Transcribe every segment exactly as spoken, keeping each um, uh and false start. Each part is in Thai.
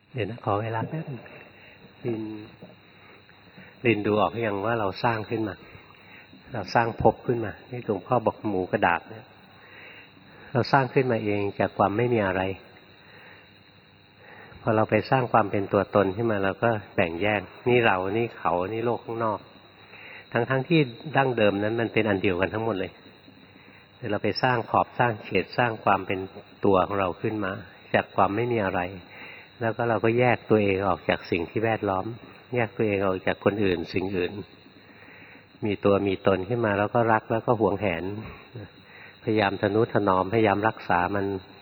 เดี๋ยวนะขอเวลาแป๊บลินลินดูออกหรือยังว่าเราสร้างขึ้นมาเราสร้างภพขึ้นมาที่หลวงพ่อบอกหมูกระดาษเนี่ยเราสร้างขึ้นมาเองจากความไม่มีอะไรพอเราไปสร้างความเป็นตัวตนขึ้นมาเราก็แบ่งแยกนี่เรานี่เขานี่โลกข้างนอกทั้งๆ ท, ที่ดั้งเดิมนั้นมันเป็นอันเดียวกันทั้งหมดเลยแต่เราไปสร้างขอบสร้างเฉดสร้างความเป็นตัวของเราขึ้นมาจากความไม่มีอะไรแล้วก็เราก็แยกตัวเองออกจากสิ่งที่แวดล้อมแยกตัวเองออกจากคนอื่นสิ่งอื่นมีตัวมีตนขึ้นมาแล้วก็รักแล้วก็หวงแหนพยายามทนุถนอมพยายามรักษามัน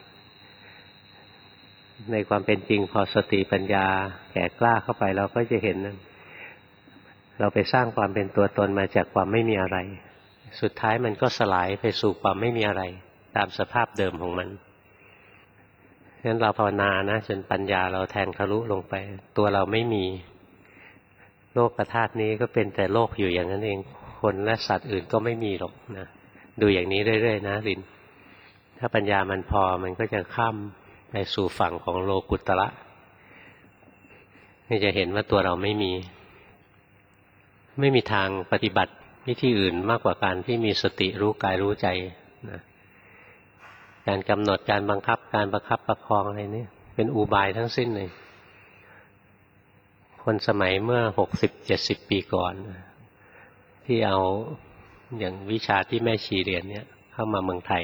ในความเป็นจริงพอสติปัญญาแก่กล้าเข้าไปเราก็จะเห็นเราไปสร้างความเป็นตัวตนมาจากความไม่มีอะไรสุดท้ายมันก็สลายไปสู่ความไม่มีอะไรตามสภาพเดิมของมันงั้นเราภาวนานะจนปัญญาเราแทงทะลุลงไปตัวเราไม่มีโลกธาตุนี้ก็เป็นแต่โลกอยู่อย่างนั้นเองคนและสัตว์อื่นก็ไม่มีหรอกนะดูอย่างนี้เรื่อยๆนะลินถ้าปัญญามันพอมันก็จะข้ามไปสู่ฝั่งของโลกุตระนี่จะเห็นว่าตัวเราไม่มีไม่มีทางปฏิบัติวิธีอื่นมากกว่าการที่มีสติรู้กายรู้ใจนะการกำหนดการบังคับการประคับประคองอะไรนี่เป็นอุบายทั้งสิ้นเลยคนสมัยเมื่อหกสิบเจ็ดสิบปีก่อนที่เอาอย่างวิชาที่แม่ชีเรียนเนี่ยเข้ามาเมืองไทย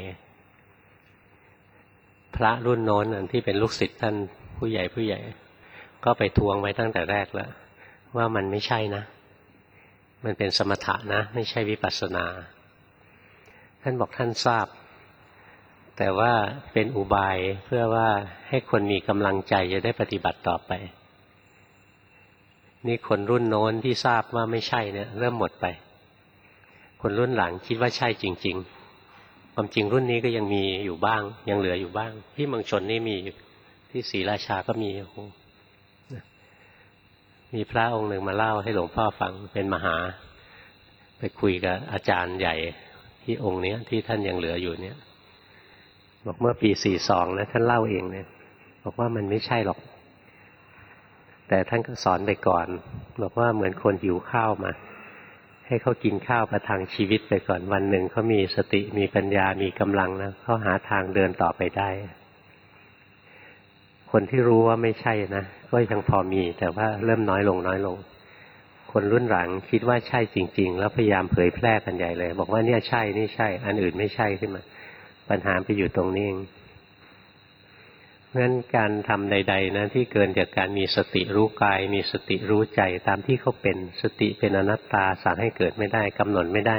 พระรุ่นโน้นที่เป็นลูกศิษย์ท่านผู้ใหญ่ผู้ใหญ่ก็ไปทวงไว้ตั้งแต่แรกแล้วว่ามันไม่ใช่นะมันเป็นสมถะนะไม่ใช่วิปัสสนาท่านบอกท่านทราบแต่ว่าเป็นอุบายเพื่อว่าให้คนมีกำลังใจจะได้ปฏิบัติต่อไปนี่คนรุ่นโน้นที่ทราบว่าไม่ใช่เนี่ยเริ่มหมดไปคนรุ่นหลังคิดว่าใช่จริงๆความจริงรุ่นนี้ก็ยังมีอยู่บ้างยังเหลืออยู่บ้างที่เมืองชนนี่มีที่ศรีราชาก็มีมีพระองค์หนึ่งมาเล่าให้หลวงพ่อฟังเป็นมหาไปคุยกับอาจารย์ใหญ่ที่องค์นี้ที่ท่านยังเหลืออยู่เนี่ยบอกเมื่อปีสี่สองนะท่านเล่าเองเนี่ยบอกว่ามันไม่ใช่หรอกแต่ท่านก็สอนไปก่อนบอกว่าเหมือนคนหิวข้าวมาให้เขากินข้าวประทังชีวิตไปก่อนวันหนึ่งเขามีสติมีปัญญามีกำลังนะเขาหาทางเดินต่อไปได้คนที่รู้ว่าไม่ใช่นะก็ยังพอมีแต่ว่าเริ่มน้อยลงน้อยลงคนรุ่นหลังคิดว่าใช่จริงๆแล้วพยายามเผยแพร่กันใหญ่เลยบอกว่าเนี่ยใช่นี่ใช่อันอื่นไม่ใช่ขึ้นมาปัญหาไปอยู่ตรงนี้เองเพราะฉะนั้นการทำใดๆนะที่เกินจากการมีสติรู้กายมีสติรู้ใจตามที่เขาเป็นสติเป็นอนัตตาสั่งให้เกิดไม่ได้กำหนดไม่ได้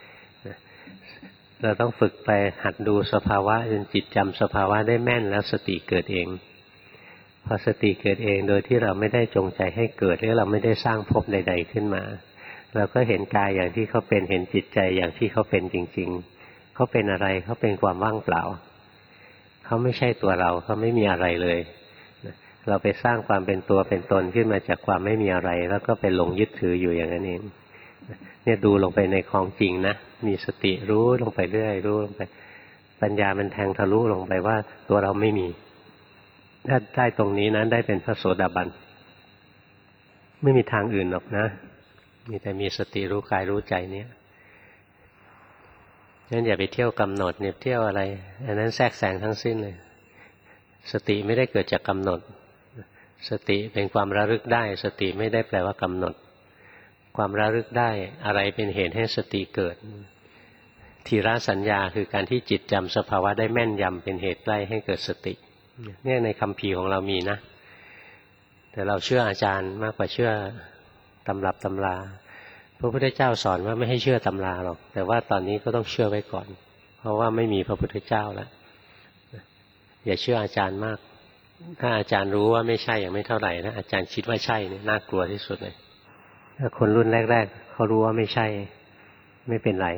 เราต้องฝึกไปหัดดูสภาวะจนจิตจำสภาวะได้แม่นแล้วสติเกิดเองพอสติเกิดเองโดยที่เราไม่ได้จงใจให้เกิดหรือเราไม่ได้สร้างภพใดๆขึ้นมาเราก็เห็นกายอย่างที่เขาเป็นเห็นจิตใจอย่างที่เขาเป็นจริงๆเขาเป็นอะไรเขาเป็นความว่างเปล่าเขาไม่ใช่ตัวเราเขาไม่มีอะไรเลยเราไปสร้างความเป็นตัวเป็นตนขึ้นมาจากความไม่มีอะไรแล้วก็ไปหลงยึดถืออยู่อย่างนั้นเองเนี่ยดูลงไปในของจริงนะมีสติรู้ลงไปเรื่อยรู้ลงไปปัญญามันแทงทะลุลงไปว่าตัวเราไม่มีถ้าได้ตรงนี้นะได้เป็นพระโสดาบันไม่มีทางอื่นหรอกนะมีแต่มีสติรู้กายรู้ใจเนี้ยงั้นอย่าไปเที่ยวกำหนดเนี่ยเที่ยวอะไรอันนั้นแทรกแซงทั้งสิ้นเลยสติไม่ได้เกิดจากกำหนดสติเป็นความระลึกได้สติไม่ได้แปลว่ากำหนดความระลึกได้อะไรเป็นเหตุให้สติเกิดทีระสัญญาคือการที่จิตจำสภาวะได้แม่นยำเป็นเหตุใกล้ให้เกิดสติเนี่ยในคัมภีร์ของเรามีนะแต่เราเชื่ออาจารย์มากกว่าเชื่อตำรับตำราพระพุทธเจ้าสอนว่าไม่ให้เชื่อตำราหรอกแต่ว่าตอนนี้ก็ต้องเชื่อไว้ก่อนเพราะว่าไม่มีพระพุทธเจ้าแล้วอย่าเชื่ออาจารย์มากถ้าอาจารย์รู้ว่าไม่ใช่อย่างไม่เท่าไหร่นะอาจารย์คิดว่าใช่เนี่ยน่ากลัวที่สุดเลยถ้าคนรุ่นแรกๆเขารู้ว่าไม่ใช่ไม่เป็นไร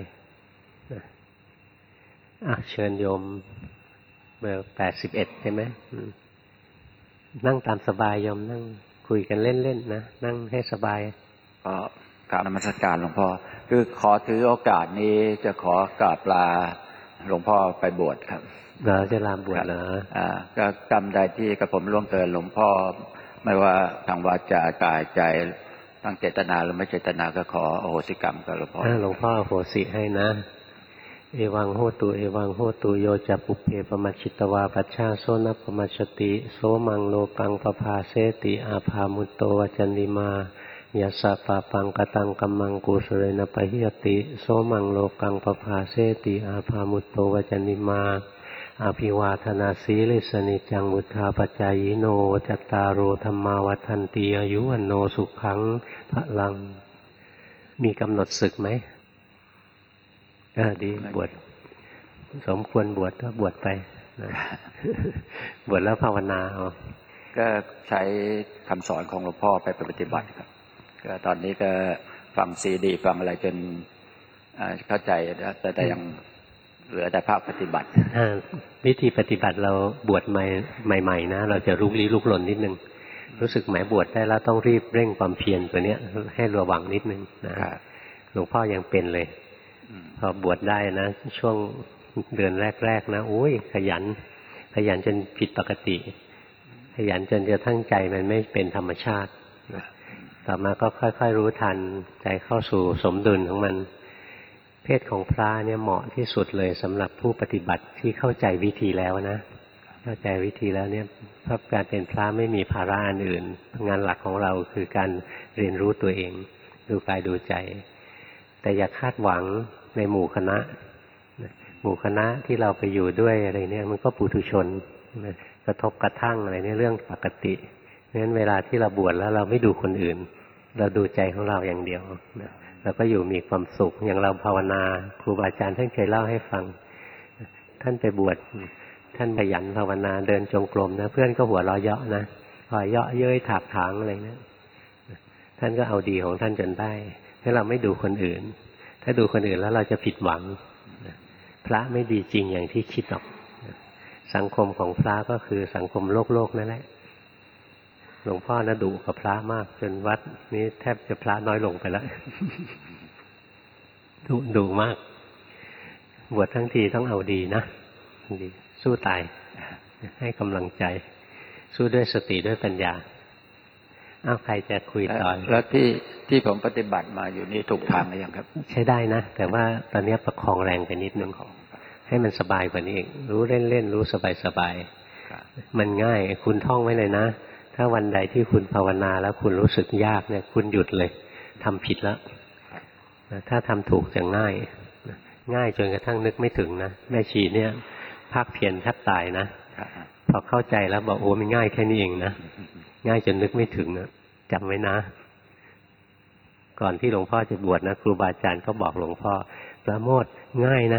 อ่ะเชิญโยมเบอร์แปดสิบเอ็ดใช่ไหมนั่งตามสบายโยมนั่งคุยกันเล่นๆนะนั่งให้สบายก็กราบนมัสการหลวงพ่อคือขอถือโอกาสนี้จะขอกราบลาหลวงพ่อไปบวชครับเหรอจะลาบวชเหรออ่าก็กรรมใดที่กระผมล่วงเกินหลวงพ่อไม่ว่าทางวาจากายใจตั้งเจตนาหรือไม่เจตนาก็ขออโหสิกรรมกับหลวงพ่อหลวงพ่ออโหสิให้นะเอวังโหตุเอวังโหตุโยจะปุเพปมัชชิตวาปัชชาโสนปมัชชติโสมังโลกังปภาเสติอาภามุตโตวจันติมายัสสะปะปังกตังกัมมังกุสเรนะปะหิยติโสมังโลกังปภาเสติอาภามุตโตวจันติมาอภิวาทนาสีลิสนิจังมุทธาปัจจายโนจัตตารโอธรรมาวัฏันติอายุวันโนสุขังพลังมีกำหนดศึกไหมเออดีบวชสมควรบวชก็บวชไปนะบวชแล้วภาวนาเอาก็ใช้คำสอนของหลวงพ่อไปปฏิบัติครับก็ตอนนี้ก็ฟังซีดีฟังอะไรจนเข้าใจแต่แต่ยังเหลือแต่ภาคปฏิบัติวิธีปฏิบัติเราบวชใหม่ใหม่ๆนะเราจะลุกลี้ลุกลนนิดนึงรู้สึกหมายบวชได้แล้วต้องรีบเร่งความเพียรตัวเนี้ยให้ระวังนิดนึงนะหลวงพ่อยังเป็นเลยพอบวชได้นะช่วงเดือนแรกๆนะโอ้ยขยันขยันจนผิดปกติขยันจนจะทั้งใจมันไม่เป็นธรรมชาติต่อมาก็ค่อยๆรู้ทันใจเข้าสู่สมดุลของมันเพศของพระเนี่ยเหมาะที่สุดเลยสำหรับผู้ปฏิบัติที่เข้าใจวิธีแล้วนะเข้าใจวิธีแล้วเนี่ยเพราะการเป็นพระไม่มีภาระอันอื่นงานหลักของเราคือการเรียนรู้ตัวเองดูกายดูใจแต่อย่าคาดหวังในหมู่คณะหมู่คณะที่เราไปอยู่ด้วยอะไรเนี่ยมันก็ปุถุชนกระทบกระทั่งอะไรเนี่ยเรื่องปกติเพราะฉะนั้นเวลาที่เราบวชแล้วเราไม่ดูคนอื่นเราดูใจของเราอย่างเดียวเราก็อยู่มีความสุขอย่างเราภาวนาครูบาอาจารย์ท่านเคยเล่าให้ฟังท่านไปบวชท่านขยันภาวนาเดินจงกรมนะเพื่อนก็หัวเราะเยาะนะหัวเยาะเย้ยถากถางอะไรนะท่านก็เอาดีของท่านจนได้ถ้าเราไม่ดูคนอื่นถ้าดูคนอื่นแล้วเราจะผิดหวังพระไม่ดีจริงอย่างที่คิดหรอกสังคมของพระก็คือสังคมโลกโลกนั่นแหละหลวงพ่อนะดุกับพระมากจนวัดนี้แทบจะพระน้อยลงไปแล้วดุดุมากบวชทั้งทีต้องเอาดีนะดีสู้ตายให้กำลังใจสู้ด้วยสติด้วยปัญญาอ้าวใครจะคุยต่อแล้วที่ที่ผมปฏิบัติมาอยู่นี่ถูกทางหรือยังครับใช้ได้นะแต่ว่าตอนนี้ประคองแรงไปนิดนึงให้มันสบายกว่านี้เองรู้เล่นๆรู้สบายๆมันง่ายคุณท่องไว้เลยนะถ้าวันใดที่คุณภาวนาแล้วคุณรู้สึกยากเนี่ยคุณหยุดเลยทำผิดแล้วถ้าทำถูกจะง่ายง่ายจนกระทั่งนึกไม่ถึงนะแม่ชีเนี่ยภาคเพียรแทบตายนะพอเข้าใจแล้วบอกโอ้มันง่ายแค่นี้เองนะง่ายจนนึกไม่ถึงนะจำไว้นะก่อนที่หลวงพ่อจะบวชนะครูบาอาจารย์ก็บอกหลวงพ่อประโมทง่ายนะ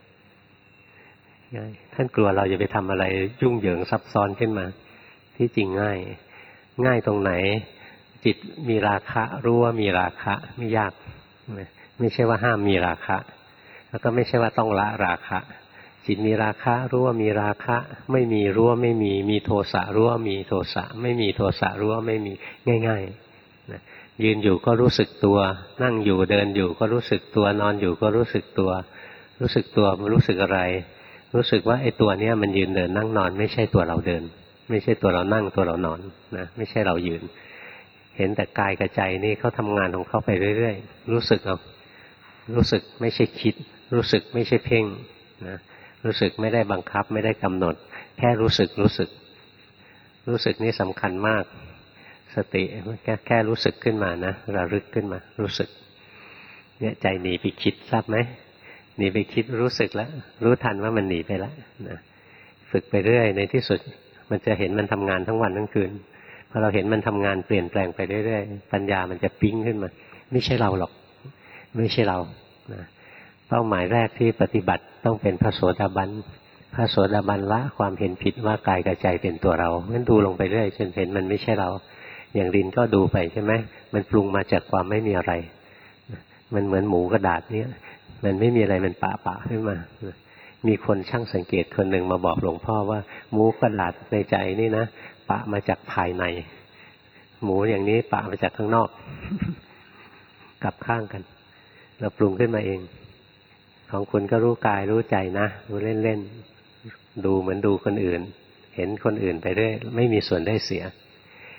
ง่ายท่านกลัวเราจะไปทำอะไรยุ่งเหยิงซับซ้อนขึ้นมาที่จริงง่ายง่ายตรงไหนจิตมีราคะรู้ว่ามีราคะไม่ยากไม่ใช่ว่าห้ามมีราคะแล้วก็ไม่ใช่ว่าต้องละราคะจิตมีราคะรู้ว่ามีราคะไม่มีรู้ว่าไม่มีมีโทสะรู้ว่ามีโทสะไม่มีโทสะรู้ว่าไม่มีง่ายๆนะยืนอยู่ก็รู้สึกตัวนั่งอยู่เดินอยู่ก็รู้สึกตัวนอนอยู่ก็รู้สึกตัวรู้สึกตัวรู้สึกอะไรรู้สึกว่าไอ้ตัวเนี้ยมันยืนเดินนั่งนอนไม่ใช่ตัวเราเดินไม่ใช่ตัวเรานั่งตัวเรานอนนะไม่ใช่เรายืนเห็นแต่กายกับใจนี่เขาทำงานของเขาไปเรื่อยๆรู้สึกเอารู้สึกไม่ใช่คิดรู้สึกไม่ใช่เพ่งนะรู้สึกไม่ได้บังคับไม่ได้กำหนดแค่รู้สึกรู้สึกรู้สึกนี่สำคัญมากสติแค่แค่รู้สึกขึ้นมานะระลึกขึ้นมารู้สึกเนี่ยใจหนีไปคิดทราบไหมหนีไปคิดรู้สึกแล้วรู้ทันว่ามันหนีไปแล้วนะฝึกไปเรื่อยในที่สุดมันจะเห็นมันทำงานทั้งวันทั้งคืนพอเราเห็นมันทำงานเปลี่ยนแปลงไปเรื่อยๆปัญญามันจะปิ๊งขึ้นมาไม่ใช่เราหรอกไม่ใช่เรานะเป้าหมายแรกที่ปฏิบัติต้องเป็นพระโสดาบันพระโสดาบันละความเห็นผิดว่ากายกับใจเป็นตัวเรางั้นดูลงไปเรื่อยจนเห็นมันไม่ใช่เราอย่างรินก็ดูไปใช่ไหมมันปรุงมาจากความไม่มีอะไรมันเหมือนหมูกระดาษเนี่ยมันไม่มีอะไรมันป่าป่าขึ้นมามีคนช่างสังเกตคนหนึ่งมาบอกหลวงพ่อว่าหมูกระดาษในใจนี่นะปะมาจากภายในหมูอย่างนี้ปะมาจากข้างนอกกลับข้างกันเราปรุงขึ้นมาเองของคุณก็รู้กายรู้ใจนะรู้เล่นๆดูเหมือนดูคนอื่นเห็นคนอื่นไปเรื่อยไม่มีส่วนได้เสีย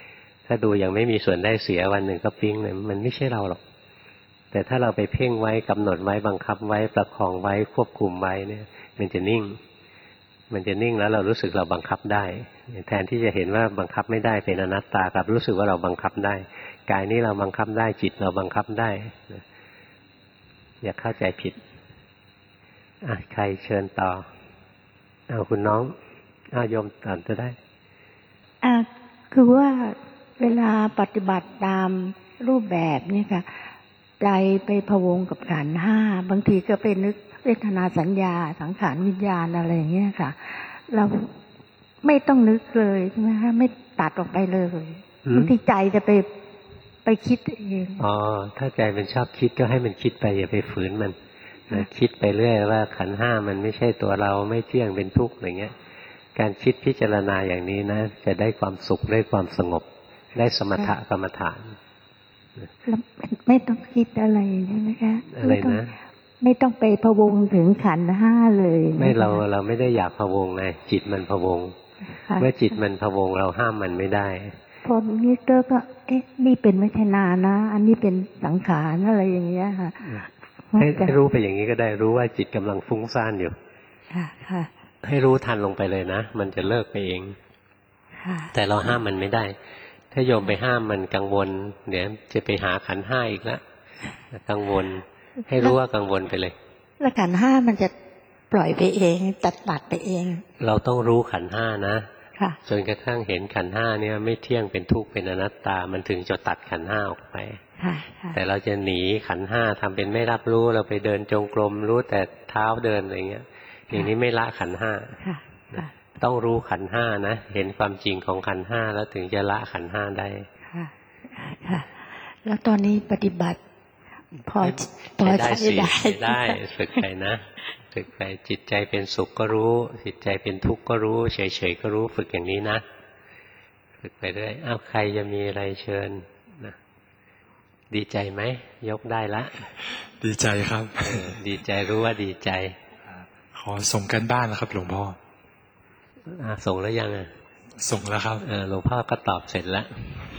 ถ้าดูยังไม่มีส่วนได้เสียวันหนึ่งก็ปิ๊งเลยมันไม่ใช่เราหรอกแต่ถ้าเราไปเพ่งไว้กำหนดไว้บังคับไว้ประคองไว้ควบคุมไว้เนี่ยมันจะนิ่งมันจะนิ่งแล้วเรารู้สึกเราบังคับได้แทนที่จะเห็นว่าบังคับไม่ได้เป็นอนัตตากับรู้สึกว่าเราบังคับได้กายนี้เราบังคับได้จิตเราบังคับได้อย่าเข้าใจผิดอ่ะใครเชิญต่อเอาคุณน้องเอาโยมตอนจะได้อ่ะคือว่าเวลาปฏิบัติตามรูปแบบนี่ค่ะใจไปพะวงกับขันธ์ห้าบางทีก็เป็นนึกเวทนาสัญญาสังขารวิญญาณอะไรอย่างเงี้ยค่ะเราไม่ต้องนึกเลยใช่ไหมคะไม่ตัดออกไปเลยบางทีใจจะไปไปคิดเองอ๋อถ้าใจมันชอบคิดก็ให้มันคิดไปอย่าไปฝืนมันนะคิดไปเรื่อยว่าขันธ์ห้ามันไม่ใช่ตัวเราไม่เที่ยงเป็นทุกข์อะไรเงี้ยการคิดพิจารณาอย่างนี้นะจะได้ความสุขได้ความสงบได้สมถะกรรมฐานไม่ต้องคิดอะไรใช่ไหมคะอะไรนะไม่ต้องไปพะวงถึงขันธ์ห้าเลยไม่เราเราไม่ได้อยากพะวงไงจิตมันพะวงเมื่อจิตมันพะวงเราห้ามมันไม่ได้พอนี้เตอร์ก็เอ๊ะนี่เป็นไม่ใช่นานะอันนี้เป็นสังขารอะไรอย่างเงี้ยค่ะให้ให้รู้ไปอย่างนี้ก็ได้รู้ว่าจิตกำลังฟุ้งซ่านอยู่ค่ะค่ะให้รู้ทันลงไปเลยนะมันจะเลิกไปเองแต่เราห้ามมันไม่ได้ถ้าโยมไปห้ามมันกังวลเดี๋ยวจะไปหาขันธ์ห้าอีกแล้วกังวลให้รู้ว่ากังวลไปเลยแล้วขันธ์ห้ามันจะปล่อยไปเองตัดตัดไปเองเราต้องรู้ขันธ์ห้านะจนกระทั่งเห็นขันธ์ห้าเนี่ยไม่เที่ยงเป็นทุกข์เป็นอนัตตามันถึงจะตัดขันธ์ห้าออกไปแต่เราจะหนีขันธ์ห้าทำเป็นไม่รับรู้เราไปเดินจงกรมรู้แต่เท้าเดินอะไรเงี้ยอย่างนี้ไม่ละขันธ์ห้าต้องรู้ขันธ์ห้านะเห็นความจริงของขันธ์ห้าแล้วถึงจะละขันธ์ห้าได้ค่ะค่ะแล้วตอนนี้ปฏิบัติพอพอใช้ได้ได้ฝึกไปนะฝึกไปจิตใจเป็นสุขก็รู้จิตใจเป็นทุกข์ก็รู้เฉยๆก็รู้ฝึกอย่างนี้นะฝึกไปเรื่อยอ้าวใครจะมีอะไรเชิญนะดีใจไหมยกได้ละดีใจครับดีใจรู้ว่าดีใจขอส่งกันบ้านนะครับหลวงพ่อส่งแล้วยังอ่ะส่งแล้วครับหลวงพ่อก็ตอบเสร็จแล้ว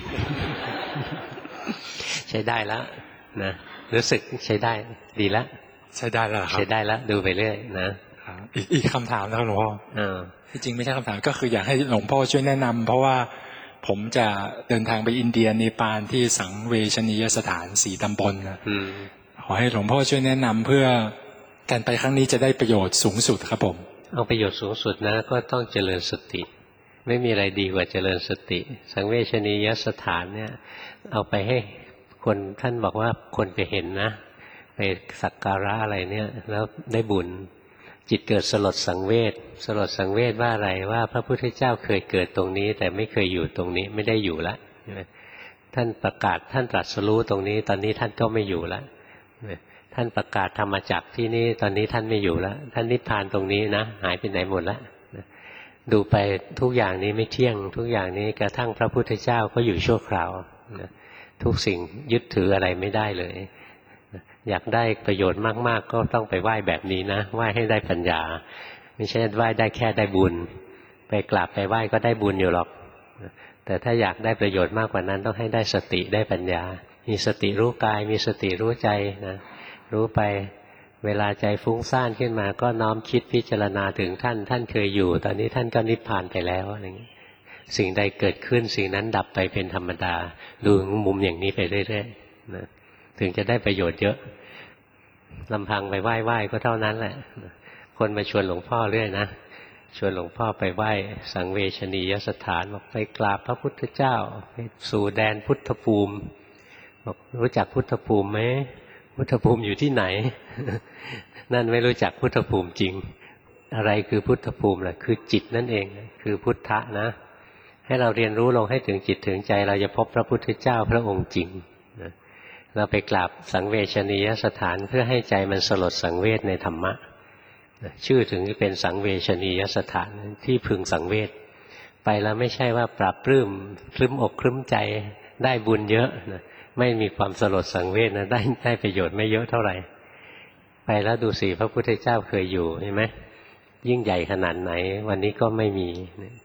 ใช้ได้แล้วนะรู้สึกใช้ได้ดีแล้วใช้ได้แล้วครับใช้ได้แล้วดูไปเรื่อยนะอีกอีกคำถามนะครับหลวงพ่อที่จริงไม่ใช่คำถามก็คืออยากให้หลวงพ่อช่วยแนะนำเพราะว่าผมจะเดินทางไปอินเดียเนปาลที่สังเวชนียสถานสี่ตำบลนะขอให้หลวงพ่อช่วยแนะนำเพื่อการไปครั้งนี้จะได้ประโยชน์สูงสุดครับผมเอาประโยชน์สูงสุดนะก็ต้องเจริญสติไม่มีอะไรดีกว่าเจริญสติสังเวชนียสถานเนี่ยเอาไปให้คนท่านบอกว่าคนไปเห็นนะไปสักการะอะไรเนี่ยแล้วได้บุญจิตเกิดสลดสังเวชสลดสังเวชว่าอะไรว่าพระพุทธเจ้าเคยเกิดตรงนี้แต่ไม่เคยอยู่ตรงนี้ไม่ได้อยู่ละท่านประกาศท่านตรัสรู้ตรงนี้ตอนนี้ท่านก็ไม่อยู่ละท่านประกาศธรรมจักรที่นี่ตอนนี้ท่านไม่อยู่แล้วท่านนิพพานตรงนี้นะหายไปไหนหมดแล้วดูไปทุกอย่างนี้ไม่เที่ยงทุกอย่างนี้กระทั่งพระพุทธเจ้าก็อยู่ชั่วคราวทุกสิ่งยึดถืออะไรไม่ได้เลยอยากได้ประโยชน์มากๆก็ต้องไปไหว้แบบนี้นะไหว้ให้ได้ปัญญาไม่ใช่ไหว้ได้แค่ได้บุญไปกราบไปไหว้ก็ได้บุญอยู่หรอกแต่ถ้าอยากได้ประโยชน์มากกว่านั้นต้องให้ได้สติได้ปัญญามีสติรู้กายมีสติรู้ใจนะรู้ไปเวลาใจฟุ้งซ่านขึ้นมาก็น้อมคิดพิจารณาถึงท่านท่านเคยอยู่ตอนนี้ท่านก็นิพพานไปแล้วอะไรอย่างนี้สิ่งใดเกิดขึ้นสิ่งนั้นดับไปเป็นธรรมดาดูมุมอย่างนี้ไปเรื่อยๆนะถึงจะได้ประโยชน์เยอะลำพังไปไหว้ไหว้ก็เท่านั้นแหละคนมาชวนหลวงพ่อเรื่อยนะชวนหลวงพ่อไปไหว้สังเวชนียสถานบอกไปกราบพระพุทธเจ้าไปสู่แดนพุทธภูมิบอกรู้จักพุทธภูมิไหมพุทธภูมิอยู่ที่ไหนนั่นไม่รู้จักพุทธภูมิจริงอะไรคือพุทธภูมิล่ะคือจิตนั่นเองคือพุทธะนะให้เราเรียนรู้ลงให้ถึงจิตถึงใจเราจะพบพระพุทธเจ้าพระองค์จริงนะเราไปกราบสังเวชนียสถานเพื่อให้ใจมันสลดสังเวชในธรรมะชื่อถึงเป็นสังเวชนียสถานที่พึงสังเวชไปแล้วไม่ใช่ว่าปราบปลื้มคลึ้มอกคลึ้มใจได้บุญเยอะนะไม่มีความสลดสังเวชนะได้ได้ประโยชน์ไม่เยอะเท่าไหร่ไปแล้วดูสิพระพุทธเจ้าเคยอยู่เห็นไหมยิ่งใหญ่ขนาดไหนวันนี้ก็ไม่มี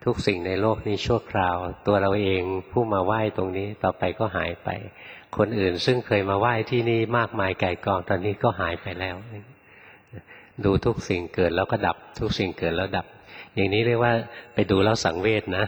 ทุกสิ่งในโลกนี้ชั่วคราวตัวเราเองผู้มาไหว้ตรงนี้ต่อไปก็หายไปคนอื่นซึ่งเคยมาไหว้ที่นี่มากมายไก่กองตอนนี้ก็หายไปแล้วดูทุกสิ่งเกิดแล้วก็ดับทุกสิ่งเกิดแล้วดับอย่างนี้เรียกว่าไปดูแล้วสังเวชนะ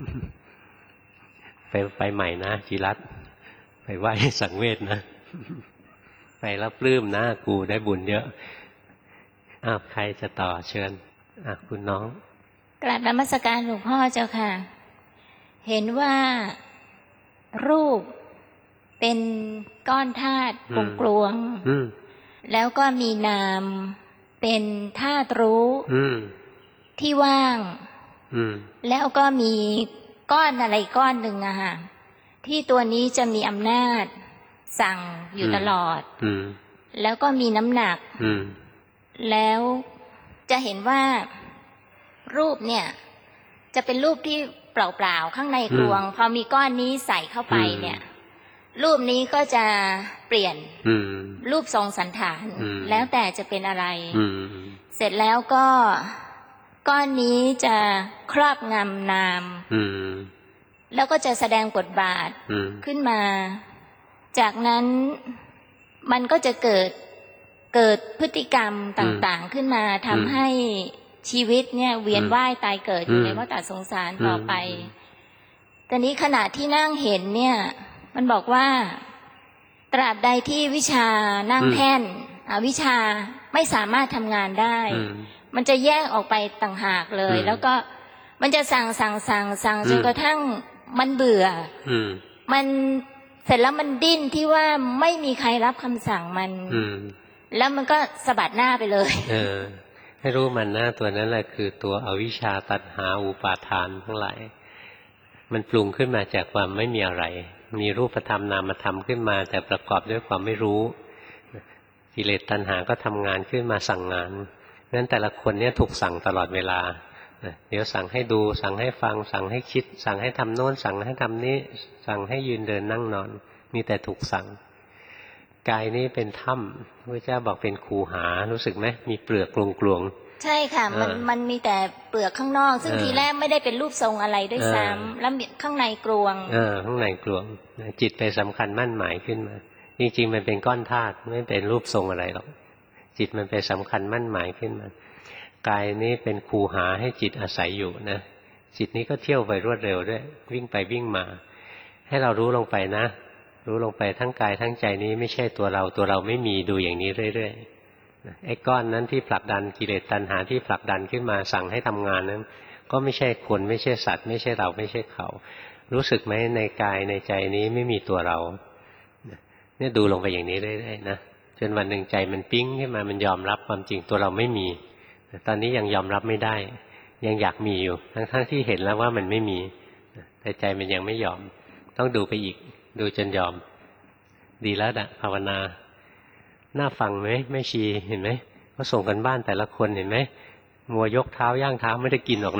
ไปไปใหม่นะจิรัตน์ไปไหว้สังเวชนะไปแล้วปลื้มนะกูได้บุญเยอะอ้าวใครจะต่อเชิญอ่ะคุณน้องกราบนมัสการหลวงพ่อเจ้าค่ะเห็นว่ารูปเป็นก้อนธาตุกลวงๆแล้วก็มีนามเป็นธาตุรู้ที่ว่างแล้วก็มีก้อนอะไรก้อนหนึ่งอะค่ะที่ตัวนี้จะมีอำนาจสั่งอยู่ตลอดแล้วก็มีน้ำหนักแล้วจะเห็นว่ารูปเนี่ยจะเป็นรูปที่เปล่าๆข้างในกลวงพอมีก้อนนี้ใส่เข้าไปเนี่ยรูปนี้ก็จะเปลี่ยนรูปทรงสันฐานแล้วแต่จะเป็นอะไรเสร็จแล้วก็ก้อนนี้จะครอบงำนามแล้วก็จะแสดงบทบาทขึ้นมาจากนั้นมันก็จะเกิดเกิดพฤติกรรมต่างๆขึ้นมาทำให้ชีวิตเนี่ยเวียนว่ายตายเกิดอยู่ในวัฏสงสารต่อไปแต่นี้ขณะที่นั่งเห็นเนี่ยมันบอกว่าตราบใดที่วิชานั่งแท่นอวิชาไม่สามารถทำงานได้มันจะแยกออกไปต่างหากเลยแล้วก็มันจะสั่งสั่งสั่งสั่งจนกระทั่งมันเบื่อมันเสร็จแล้วมันดิ้นที่ว่าไม่มีใครรับคำสั่งมันแล้วมันก็สะบัดหน้าไปเลยเออให้รู้มันนะตัวนั้นแหละคือตัวอวิชชาตัณหาอุปาทานทั้งหลายมันปรุงขึ้นมาจากความไม่มีอะไรมีรูปธรรมนามธรรมขึ้นมาแต่ประกอบด้วยความไม่รู้กิเลสตัณหาก็ทำงานขึ้นมาสั่งงานงั้นแต่ละคนเนี่ยถูกสั่งตลอดเวลาเดี๋ยวสั่งให้ดูสั่งให้ฟังสั่งให้คิดสั่งให้ทำโน้นสั่งให้ทำนี้สั่งให้ยืนเดินนั่งนอนมีแต่ถูกสั่งกายนี้เป็นถ้ำพระเจ้าบอกเป็นคูหารู้สึกไหมมีเปลือกกลวงๆใช่ค่ะมันมันมีแต่เปลือกข้างนอกซึ่งทีแรกไม่ได้เป็นรูปทรงอะไรด้วยซ้ำแล้วข้างในกลวงเออข้างในกลวงจิตไปสำคัญมั่นหมายขึ้นมาจริงๆมันเป็นก้อนธาตุไม่เป็นรูปทรงอะไรหรอกจิตมันไปสำคัญมั่นหมายขึ้นมากายนี้เป็นคูหาให้จิตอาศัยอยู่นะจิตนี้ก็เที่ยวไปรวดเร็วด้วยวิ่งไปวิ่งมาให้เรารู้ลงไปนะรู้ลงไปทั้งกายทั้งใจนี้ไม่ใช่ตัวเราตัวเราไม่มีดูอย่างนี้เรื่อยๆไอ้ก้อนนั้นที่ผลักดันกิเลสตัณหาที่ผลักดันขึ้นมาสั่งให้ทำงานนั้นก็ไม่ใช่คนไม่ใช่สัตว์ไม่ใช่เราไม่ใช่เขารู้สึกไหมในกายในใจนี้ไม่มีตัวเราเนี่ยดูลงไปอย่างนี้เรื่อยๆนะจนวันหนึ่งใจมันปิ๊งขึ้นมามันยอมรับความจริงตัวเราไม่มีตอนนี้ยังยอมรับไม่ได้ยังอยากมีอยู่ทั้งๆที่เห็นแล้วว่ามันไม่มีแต่ใจมันยังไม่ยอมต้องดูไปอีกดูจนยอมดีแล้วนะภาวนาน่าฟังไหมแม่ชีเห็นไหมเขาส่งกันบ้านแต่ละคนเห็นไหมมัวยกเท้าย่างเท้าไม่ได้กินหรอกนะ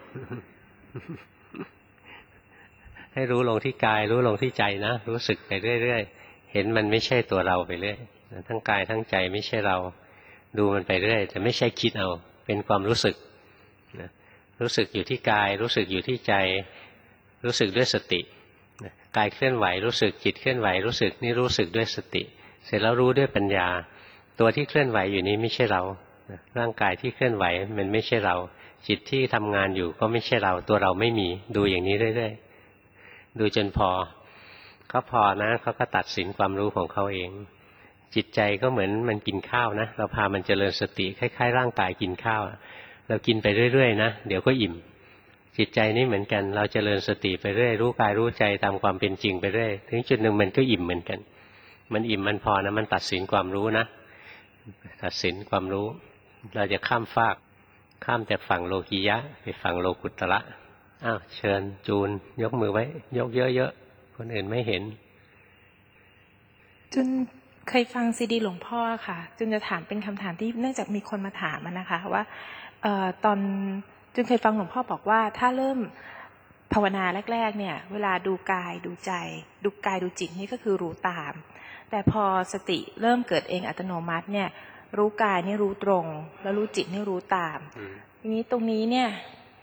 ให้รู้ลงที่กายรู้ลงที่ใจนะรู้สึกไปเรื่อยๆเห็นมันไม่ใช่ตัวเราไปเรื่อยทั้งกายทั้งใจไม่ใช่เราดูมันไปเรื่อยแต่ไม่ใช่คิดเอาเป็นความรู้สึกนะรู้สึกอยู่ที่กายรู้สึกอยู่ที่ใจรู้สึกด้วยสติกายเคลื่อนไหวรู้สึกจิตเคลื่อนไหวรู้สึกนี่รู้สึกด้วยสติเสร็จแล้วรู้ด้วยปัญญาตัวที่เคลื่อนไหวอยู่นี้ไม่ใช่เราร่างกายที่เคลื่อนไหวมันไม่ใช่เราจิตที่ทำงานอยู่ก็ไม่ใช่เราตัวเราไม่มีดูอย่างนี้เรื่อยๆดูจนพอเขาพอนะเขาก็ตัดสินความรู้ของเขาเองจิตใจก็เหมือนมันกินข้าวนะเราพามันเจริญสติคล้ายๆร่างกายกินข้าวเรากินไปเรื่อยๆนะเดี๋ยวก็อิ่มจิตใจนี่เหมือนกันเราเจริญสติไปเรื่อยรู้กายรู้ใจตามความเป็นจริงไปเรื่อยถึงจุดหนึ่งมันก็อิ่มเหมือนกันมันอิ่มมันพอนะมันตัดสินความรู้นะตัดสินความรู้เราจะข้ามฟากข้ามจากฝั่งโลกียะไปฝั่งโลกุตระอ้าวเชิญจูนยกมือไว้ยกเยอะๆคนอื่นไม่เห็นจุนเคยฟังซีดีหลวงพ่อค่ะจุนจะถามเป็นคำถามที่เนื่องจากมีคนมาถามนะคะว่าเอ่อตอนจุนเคยฟังหลวงพ่อบอกว่าถ้าเริ่มภาวนาแรกๆเนี่ยเวลาดูกายดูใจดูกายดูจิตนี่ก็คือรู้ตามแต่พอสติเริ่มเกิดเองอัตโนมัติเนี่ยรู้กายนี่รู้ตรงแล้วรู้จิตนี่รู้ตามทีนี้ตรงนี้เนี่ย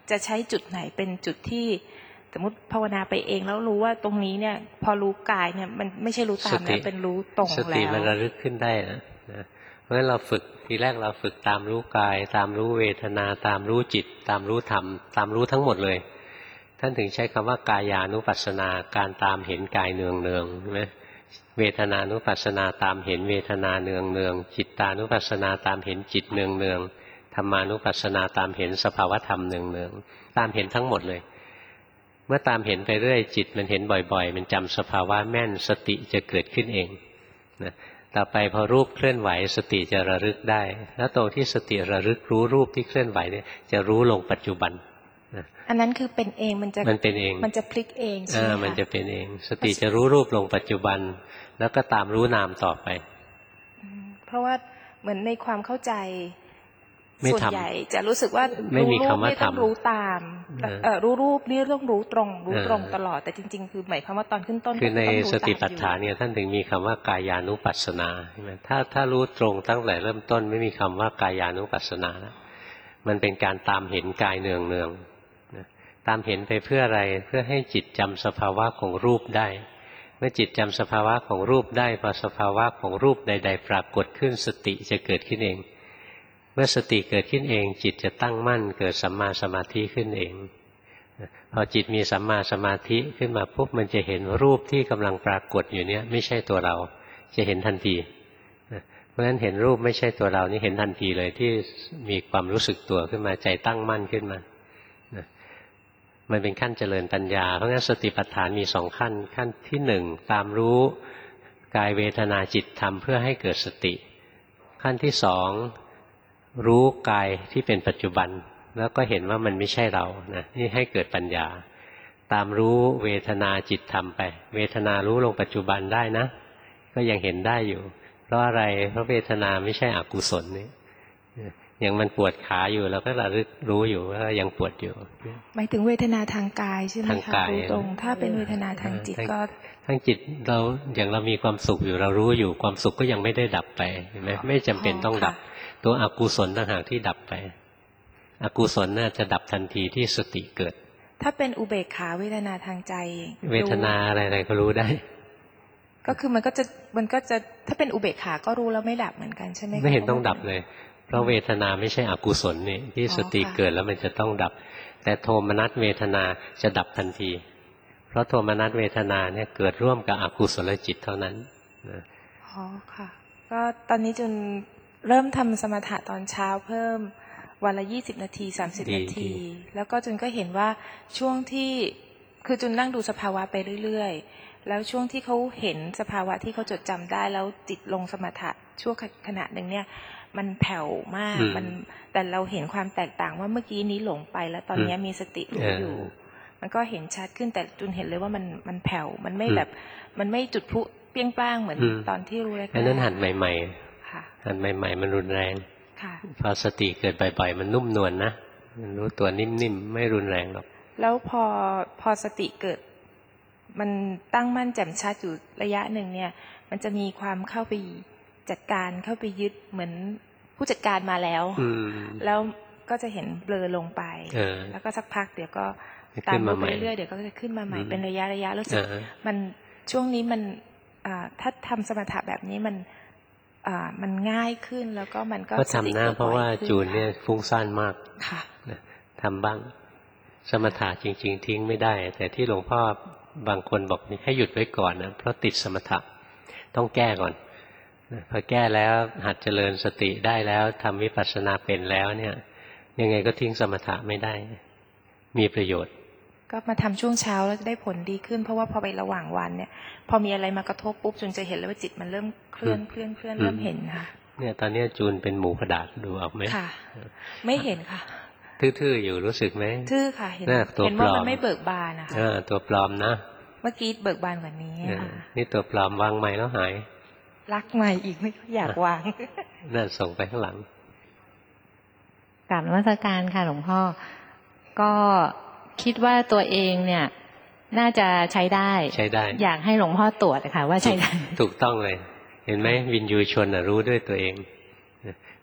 จะใช้จุดไหนเป็นจุดที่สมมติภาวนาไปเองแล้วรู้ว่าตรงนี้เนี่ยพอรู้กายเนี่ยมันไม่ใช่รู้ตามแล้วเป็นรู้ตรงแล้วสติมันระลึกขึ้นได้นะเพราะฉะนั้นเราฝึกทีแรกเราฝึกตามรู้กายตามรู้เวทนาตามรู้จิตตามรู้ธรรมตามรู้ทั้งหมดเลยท่านถึงใช้คำว่ากายานุปัสสนาการตามเห็นกายเนืองเนืองใช่ไหมเวทนานุปัสสนาตามเห็นเวทนาเนืองเนืองจิตตานุปัสสนาตามเห็นจิตเนืองเนืองธรรมานุปัสสนาตามเห็นสภาวธรรมเนืองเนืองตามเห็นทั้งหมดเลยเมื่อตามเห็นไปเรื่อยจิตมันเห็นบ่อยๆมันจำสภาวะแม่นสติจะเกิดขึ้นเองนะต่อไปพอรูปเคลื่อนไหวสติจะระลึกได้แล้วตรงที่สติระลึกรู้รูปที่เคลื่อนไหวเนี่ยจะรู้ลงปัจจุบันนะอันนั้นคือเป็นเองมันจะมันเป็นเองมันจะพลิกเองใช่ไหมคะมันจะเป็นเองสติจะรู้รูปลงปัจจุบันแล้วก็ตามรู้นามต่อไปเพราะว่าเหมือนในความเข้าใจส่วนใหญ่จะรู้สึกว่ารู้รูปไม่ต้องรู้ตามเออรู้รูปนี่ต้องรู้ตรงรู้ตรงตลอดแต่จริงๆคือหมายความว่าตอนขึ้นต้นคือในสติปัฏฐานเนี่ยท่านถึงมีคำว่ากายานุปัสสนาใช่ไหมถ้าถ้ารู้ตรงตั้งแต่เริ่มต้นไม่มีคำว่ากายานุปัสสนาแล้วมันเป็นการตามเห็นกายเนืองเนืองตามเห็นไปเพื่ออะไรเพื่อให้จิตจำสภาวะของรูปได้เมื่อจิตจำสภาวะของรูปได้พอสภาวะของรูปใดๆปรากฏขึ้นสติจะเกิดขึ้นเองเมื่อสติเกิดขึ้นเองจิตจะตั้งมั่นเกิดสัมมาสมาธิขึ้นเองพอจิตมีสัมมาสมาธิขึ้นมาปุ๊บมันจะเห็นรูปที่กำลังปรากฏอยู่เนี้ยไม่ใช่ตัวเราจะเห็นทันทีเพราะฉะนั้นเห็นรูปไม่ใช่ตัวเรานี่เห็นทันทีเลยที่มีความรู้สึกตัวขึ้นมาใจตั้งมั่นขึ้นมามันเป็นขั้นเจริญปัญญาเพราะงั้นสติปัฏฐานมีสองขั้นขั้นที่หนึ่งตามรู้กายเวทนาจิตธรรมเพื่อให้เกิดสติขั้นที่สองรู้กายที่เป็นปัจจุบันแล้วก็เห็นว่ามันไม่ใช่เรานะนี่ให้เกิดปัญญาตามรู้เวทนาจิตธรรมไปเวทนารู้ลงปัจจุบันได้นะก็ยังเห็นได้อยู่เพราะอะไรเพราะเวทนาไม่ใช่อกุศลนี่อย่างมันปวดขาอยู่เราก็ระลึกรู้อยู่ว่ายังปวดอยู่หมายถึงเวทนาทางกายใช่ไหมคะรู้ตรงถ้าเป็นเวทนาทางจิตก็ทางจิตเราอย่างเรามีความสุขอยู่เรารู้อยู่ความสุขก็ยังไม่ได้ดับไปเห็นไหมไม่จำเป็นต้องดับตัวอกุศลต่างหากที่ดับไปอกุศลน่าจะดับทันทีที่สติเกิดถ้าเป็นอุเบกขาเวทนาทางใจเวทนาอะไรๆก็รู้ได้ก็คือมันก็จะมันก็จะถ้าเป็นอุเบกขาก็รู้แล้วไม่ดับเหมือนกันใช่ไหมไม่เห็นต้องดับเลยเพราะเวทนาไม่ใช่อกุศลนี่ที่สติเกิดแล้วมันจะต้องดับแต่โทมนัสเวทนาจะดับทันทีเพราะโทมนัสเวทนาเนี่ยเกิดร่วมกับอกุศลจิตเท่านั้นอ๋อค่ะก็ตอนนี้จนเริ่มทำสมถะตอนเช้าเพิ่มวันละยี่สิบนาทีสามสิบนาทีแล้วก็จนก็เห็นว่าช่วงที่คือจนนั่งดูสภาวะไปเรื่อยๆแล้วช่วงที่เขาเห็นสภาวะที่เขาจดจำได้แล้วจิตลงสมถะช่วงขณะหนึ่งเนี่ยมันแผ่วมากมันแต่เราเห็นความแตกต่างว่าเมื่อกี้นี้หลงไปแล้วตอนนี้มีสติรู้อยู่มันก็เห็นชัดขึ้นแต่จุนเห็นเลยว่ามันมันแผ่วมันไม่แบบมันไม่จุดพลุเปรี้ยงป้างเหมือนตอนที่รู้แรกๆอันนั้นหันใหม่ๆหันใหม่ๆมันรุนแรงพอสติเกิดบ่อยๆมันนุ่มนวลนะมันรู้ตัวนิ่มๆไม่รุนแรงหรอกแล้วพอพอสติเกิดมันตั้งมั่นแจ่มชัดอยู่ระยะหนึ่งเนี่ยมันจะมีความเข้าไปจัดการเข้าไปยึดเหมือนผู้จัดการมาแล้วแล้วก็จะเห็นเบลอลงไปแล้วก็สักพักเดี๋ยวก็ตามไปเรื่อยๆเดี๋ยวก็จะขึ้นมาใหม่เป็นระยะระยะรู้สึกมันช่วงนี้มันถ้าทำสมถะแบบนี้มันมันง่ายขึ้นแล้วก็มันก็ทำหน้าเพราะว่าจูนเนี่ยฟุ้งซ่านมากทำบ้างสมถะจริงๆทิ้งไม่ได้แต่ที่หลวงพ่อบางคนบอกให้หยุดไว้ก่อนนะเพราะติดสมถะต้องแก้ก่อนพอแก้แล้วหัดเจริญสติได้แล้วทำวิปัสสนาเป็นแล้วเนี่ยยังไงก็ทิ้งสมถะไม่ได้มีประโยชน์ก็มาทำช่วงเช้าแล้วได้ผลดีขึ้นเพราะว่าพอไประหว่างวันเนี่ยพอมีอะไรมากระทบปุ๊บจนจะเห็นเลยว่าจิตมันเริ่มเคลื่อนเคลื่อนเคลื่อนเริ่มเห็นค่ะเนี่ยตอนนี้จูนเป็นหมูกระดาษดูออกไหมค่ะไม่เห็นค่ะทื่อๆอยู่รู้สึกไหมทื่อค่ะเห็นเห็นว่ามันไม่เบิกบานนะคะตัวปลอมนะเมื่อกี้เบิกบานกว่านี้นี่ตัวปลอมวางใหม่แล้วหายรักใหม่อีกไม่อยากวางนั่นส่งไปข้างหลังกราบนมัสการค่ะหลวงพ่อก็คิดว่าตัวเองเนี่ยน่าจะใช้ได้ใช้ได้อยากให้หลวงพ่อตรวจค่ะว่าใช้ได้ถูกต้องเลยเห็นไหมวินยูชนรู้ด้วยตัวเอง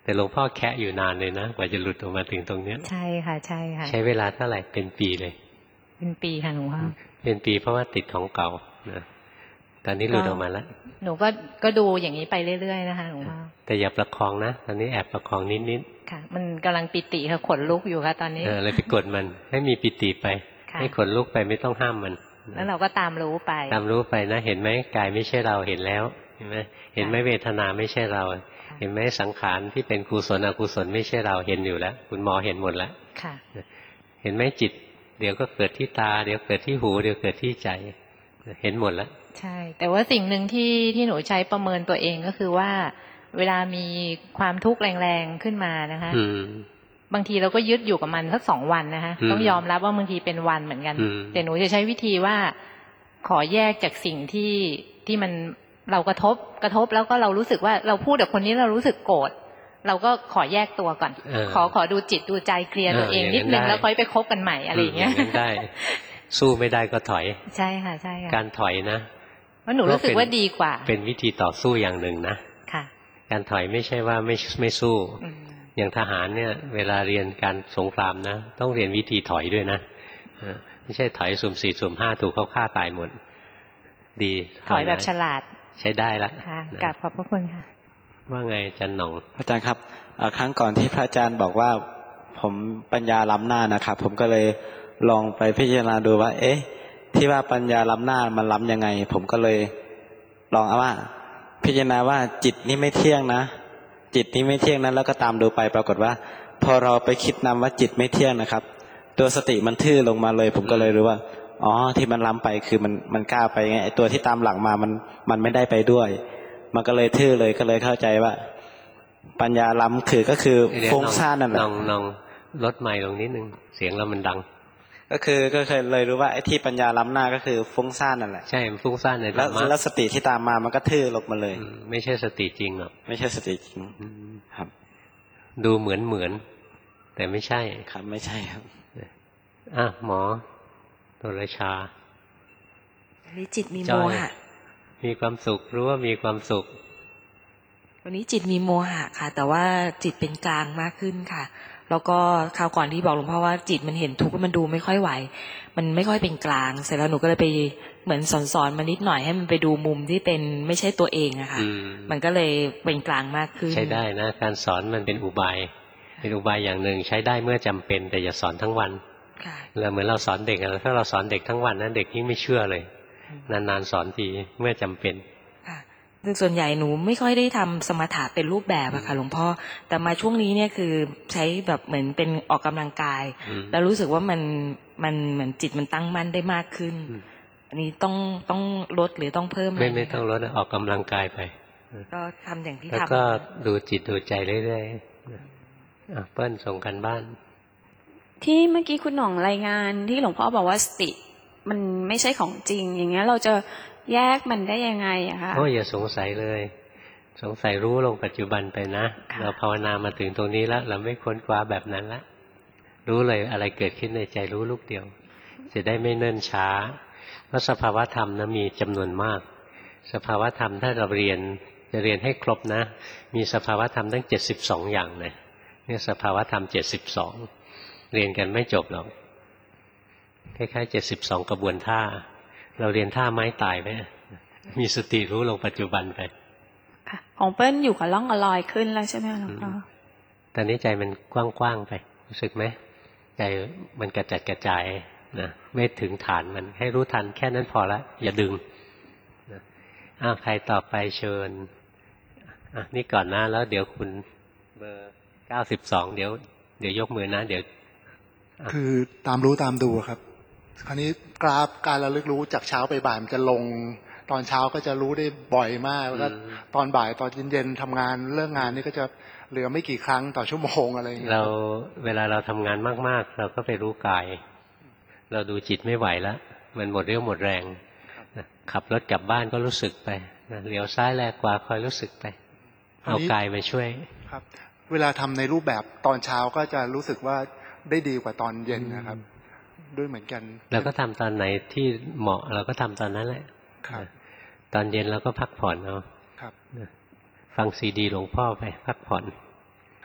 แต่หลวงพ่อแคะอยู่นานเลยนะกว่าจะหลุดออกมาถึงตรงเนี้ยใช่ค่ะใช่ค่ะใช้เวลาเท่าไหร่เป็นปีเลยเป็นปีค่ะหลวงพ่อเป็นปีเพราะว่าติดของเก่านะตอนนี้หลุดออกมาแล้วหนูก็ก็ดูอย่างนี้ไปเรื่อยๆนะคะหลวงพ่อแต่อย่าประคองนะตอนนี้แอบประคองนิดๆค่ะมันกำลังปิติค่ะขนลุกอยู่ค่ะตอนนี้เออเลยไปกดมันให้มีปิติไปให้ขนลุกไปไม่ต้องห้ามมันแล้วเราก็ตามรู้ไปตามรู้ไปนะเห็นไหมกายไม่ใช่เราเห็นแล้วเห็นไหมเห็นไหมเวทนาไม่ใช่เราเห็นไหมสังขารที่เป็นกุศลอกุศลไม่ใช่เราเห็นอยู่แล้วคุณหมอเห็นหมดแล้วเห็นไหมจิตเดี๋ยวก็เกิดที่ตาเดี๋ยวเกิดที่หูเดี๋ยวเกิดที่ใจเห็นหมดแล้วใช่แต่ว่าสิ่งหนึ่งที่ที่หนูใช้ประเมินตัวเองก็คือว่าเวลามีความทุกข์แรงๆขึ้นมานะคะบางทีเราก็ยึดอยู่กับมันสักสองวันนะคะต้องยอมรับว่าบางทีเป็นวันเหมือนกันแต่หนูจะใช้วิธีว่าขอแยกจากสิ่งที่ที่มันเรากระทบกระทบแล้วก็เรารู้สึกว่าเราพูดกับคนนี้เรารู้สึกโกรธเราก็ขอแยกตัวก่อนขอขอดูจิตดูใจเคลียร์ตัวเองนิดนึงแล้วค่อยไปคบกันใหม่อะไรอย่างเงี้ยได้สู้ไม่ได้ก็ถอยใช่ค่ะใช่ค่ะการถอยนะเพราะหนูรู้สึกว่าดีกว่าเป็นวิธีต่อสู้อย่างหนึ่งนะค่ะการถอยไม่ใช่ว่าไม่ไม่สู้อย่างทหารเนี่ยเวลาเรียนการสงครามนะต้องเรียนวิธีถอยด้วยนะไม่ใช่ถอยสุ่มสี่สุ่มห้าถูกเขาฆ่าตายหมดดีถอยแบบฉลาดใช้ได้ละค่ะกราบขอบพระคุณค่ะว่าไงอาจารย์หน่องอาจารย์ครับครั้งก่อนที่พระอาจารย์บอกว่าผมปัญญาล้ำหน้านะครับผมก็เลยลองไปพิจารณาดูว่าเอ๊ะที่ว่าปัญญาล้ำหน้ามันล้ำยังไงผมก็เลยลองเอาว่าพิจารณาว่าจิตนี่ไม่เที่ยงนะจิตนี่ไม่เที่ยงนั้นแล้วก็ตามดูไปปรากฏว่าพอเราไปคิดนำว่าจิตไม่เที่ยงนะครับตัวสติมันทื่อลงมาเลยผมก็เลยรู้ว่าอ๋อที่มันล้ำไปคือมันมันกล้าไปไงไอ้ตัวที่ตามหลังมามันมันไม่ได้ไปด้วยมันก็เลยทื่อเลยก็เลยเข้าใจว่าปัญญาล้ำคือก็คือฟุ้งซ่านนั่นแหละลองลองลดไมค์ลงนิดนึงเสียงเรามันดังก็คือก็เคยเลยรู้ว่าไอ้ที่ปัญญาล้ำหน้าก็คือฟุ้งซ่านนั่นแหละใช่ฟุ้งซ่านในธรรมะแล้วสติที่ตามมามันก็ทื่อลงมาเลยไม่ใช่สติจริงหรอกไม่ใช่สติจริงครับดูเหมือนเหมือนแต่ไม่ใช่ครับไม่ใช่ครับอ่ะหมอโทรชาวันนี้จิตมีโมหะมีความสุขรู้ว่ามีความสุขวันนี้จิตมีโมหะค่ะแต่ว่าจิตเป็นกลางมากขึ้นค่ะแล้วก็คราวก่อนที่บอกหลวงพ่อว่าจิตมันเห็นทุกข์มันดูไม่ค่อยไหวมันไม่ค่อยเป็นกลางเสร็จแล้วหนูก็เลยไปเหมือนสอนๆมานิดหน่อยให้มันไปดูมุมที่เป็นไม่ใช่ตัวเองอะค่ะมันก็เลยเป็นกลางมากขึ้นใช้ได้นะการสอนมันเป็นอุบายเป็นอุบายอย่างหนึ่งใช้ได้เมื่อจำเป็นแต่อย่าสอนทั้งวันแล้วเหมือนเราสอนเด็กอะถ้าเราสอนเด็กทั้งวันนั้นเด็กยิ่งไม่เชื่อเลยนานๆสอนทีเมื่อจำเป็นซึ่งส่วนใหญ่หนูไม่ค่อยได้ทำสมถะเป็นรูปแบบอะค่ะหลวงพ่อแต่มาช่วงนี้เนี่ยคือใช้แบบเหมือนเป็นออกกำลังกายแล้วรู้สึกว่ามันมันเหมือนจิตมันตั้งมั่นได้มากขึ้นอันนี้ต้องต้องลดหรือต้องเพิ่มไม่ไม่ต้องลดออกกำลังกายไปก็ทำอย่างที่ทำแล้วก็ดูจิตดูใจเรื่อยๆอ่ะเปิ้ลส่งกันบ้านที่เมื่อกี้คุณหน่องรายงานที่หลวงพ่อบอกว่าสติมันไม่ใช่ของจริงอย่างเงี้ยเราจะแยกมันได้ยังไงอะคะโอ้อย่าสงสัยเลยสงสัยรู้ลงปัจจุบันไปนะเราภาวนามาถึงตรงนี้แล้วเราไม่ค้นคว้าแบบนั้นละรู้เลยอะไรเกิดขึ้นในใจรู้ลูกเดียวจะได้ไม่เนิ่นช้าเพราะสภาวธรรมนะมีจำนวนมากสภาวธรรมถ้าเราเรียนจะเรียนให้ครบนะมีสภาวธรรมตั้งเจ็ดสิบสองอย่างเลยนี่สภาวธรรมเจ็ดสิบสองเรียนกันไม่จบหรอกคล้ายๆเจ็ดสิบสองกระบวนท่าเราเรียนท่าไม้ตายไหมมีสติรู้ลงปัจจุบันไปของเปิ้ลอยู่กับร่องอลอยขึ้นแล้วใช่ไหมหลวงพ่อตอนนี้ใจมันกว้างๆไปรู้สึกไหมใจมันกระจัดกระจายนะไม่ถึงฐานมันให้รู้ทันแค่นั้นพอละอย่าดึงนะอ้าวใครต่อไปเชิญอ่ะนี่ก่อนนะแล้วเดี๋ยวคุณเบอร์เก้าสิบสองเดี๋ยวเดี๋ยวยกมือนะเดี๋ยวคือตามรู้ตามดูครับคราวนี้กราฟการระลึกรู้จากเช้าไปบ่ายมันจะลงตอนเช้าก็จะรู้ได้บ่อยมากแล้วก็ตอนบ่ายตอนเย็นๆทำงานเลิกงานนี่ก็จะเหลือไม่กี่ครั้งต่อชั่วโมงอะไรอย่างเงี้ยเราเวลาเราทำงานมากๆเราก็ไปรู้กายเราดูจิตไม่ไหวแล้วมันหมดเรี่ยวหมดแรงขับรถกลับบ้านก็รู้สึกไปเลี้ยวซ้ายแลขวาคอยรู้สึกไปเอากายมาช่วยครับเวลาทำในรูปแบบตอนเช้าก็จะรู้สึกว่าได้ดีกว่าตอนเย็นนะครับด้วยเหมือนกันเราก็ทำตอนไหนที่เหมาะเราก็ทำตอนนั้นแหละตอนเย็นเราก็พักผ่อนเอาฟังซีดีหลวงพ่อไปพักผ่อน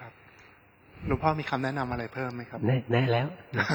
หลวงพ่อมีคำแนะนำอะไรเพิ่มไหมครับแน่แน่แล้ว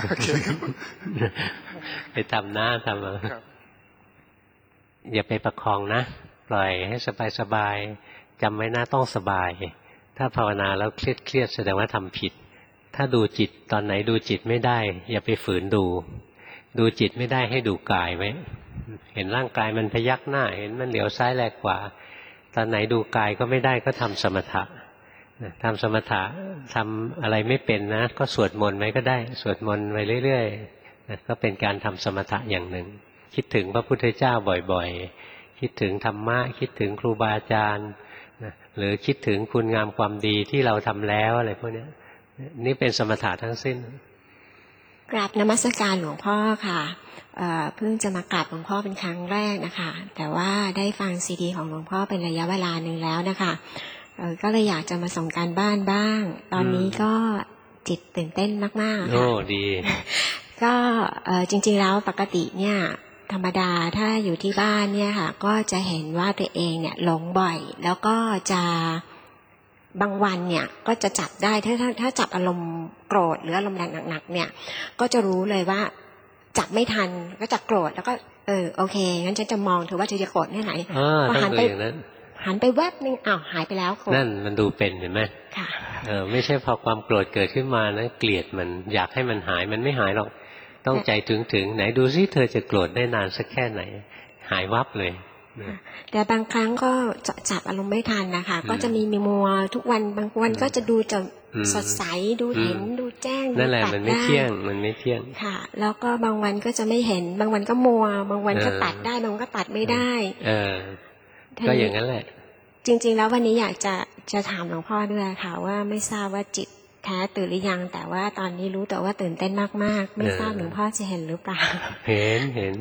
ไปทำหน้าทำอะไรอย่าไปประคองนะปล่อยให้สบายสบายจำไว้นะต้องสบายถ้าภาวนาแล้วเครียดเครียดแสดงว่าทำผิดถ้าดูจิตตอนไหนดูจิตไม่ได้อย่าไปฝืนดูดูจิตไม่ได้ให้ดูกายไว้เห็นร่างกายมันพยักหน้าเห็นมันเหลียวซ้ายแลขวาตอนไหนดูกายก็ไม่ได้ก็ทำสมถะทำสมถะทำอะไรไม่เป็นนะก็สวดมนต์ไว้ก็ได้สวดมนต์ไปเรื่อยๆก็เป็นการทำสมถะอย่างหนึ่งคิดถึงพระพุทธเจ้าบ่อยๆคิดถึงธรรมะคิดถึงครูบาอาจารย์หรือคิดถึงคุณงามความดีที่เราทำแล้วอะไรพวกนี้นี่เป็นสมถะทั้งสิ้นกราบนมัสการหลวงพ่อค่ะเพิ่งจะมากราบหลวงพ่อเป็นครั้งแรกนะคะแต่ว่าได้ฟังซีดีของหลวงพ่อเป็นระยะเวลาหนึ่งแล้วนะคะก็เลยอยากจะมาส่งการบ้านบ้างตอนนี้ก็จิตตื่นเต้นมากๆค่ะโอ้ดีก็จริงๆแล้วปกติเนี่ยธรรมดาถ้าอยู่ที่บ้านเนี่ยค่ะก็จะเห็นว่าตัวเองเนี่ยหลงบ่อยแล้วก็จะบางวันเนี่ยก็จะจับได้ถ้าถ้าถ้าจับอารมณ์โกรธหรืออารมณ์แรงหนักๆเนี่ยก็จะรู้เลยว่าจับไม่ทันก็จะโกรธแล้วก็เออโอเคงั้นฉันจะมองเธอว่าเธอจะโกรธแค่ไหนพอหันไปหันไปแวบนึงอ้าวหายไปแล้วนั่นมันดูเป็นเห็นไหมค่ะเออไม่ใช่พอความโกรธเกิดขึ้นมานะเกลียดมันอยากให้มันหายมันไม่หายหรอกต้องใจถึงถึงไหนดูซิเธอจะโกรธได้นานสักแค่ไหนหายวับเลยแต่บางครั้งก็จับอารมณ์ไม่ทันนะคะก็จะมีมีมัวทุกวันบางวันก็จะดูจะสดใสดูเห็นดูแจ้งนั่นแหละมันไม่เที่ยงมันไม่เที่ยงค่ะแล้วก็บางวันก็จะไม่เห็นบางวันก็มัวบางวันก็ตัดได้บางวันก็ตัดไม่ได้เออก็อย่างนั้นแหละจริงๆแล้ววันนี้อยากจะจะถามหลวงพ่อด้วยค่ะว่าไม่ทราบว่าจิตแท้ตื่นหรือยังแต่ว่าตอนนี้รู้แต่ว่าตื่นเต้นมากๆไม่ทราบหลวงพ่อจะเห็นหรือเปล่าเห็นเห็น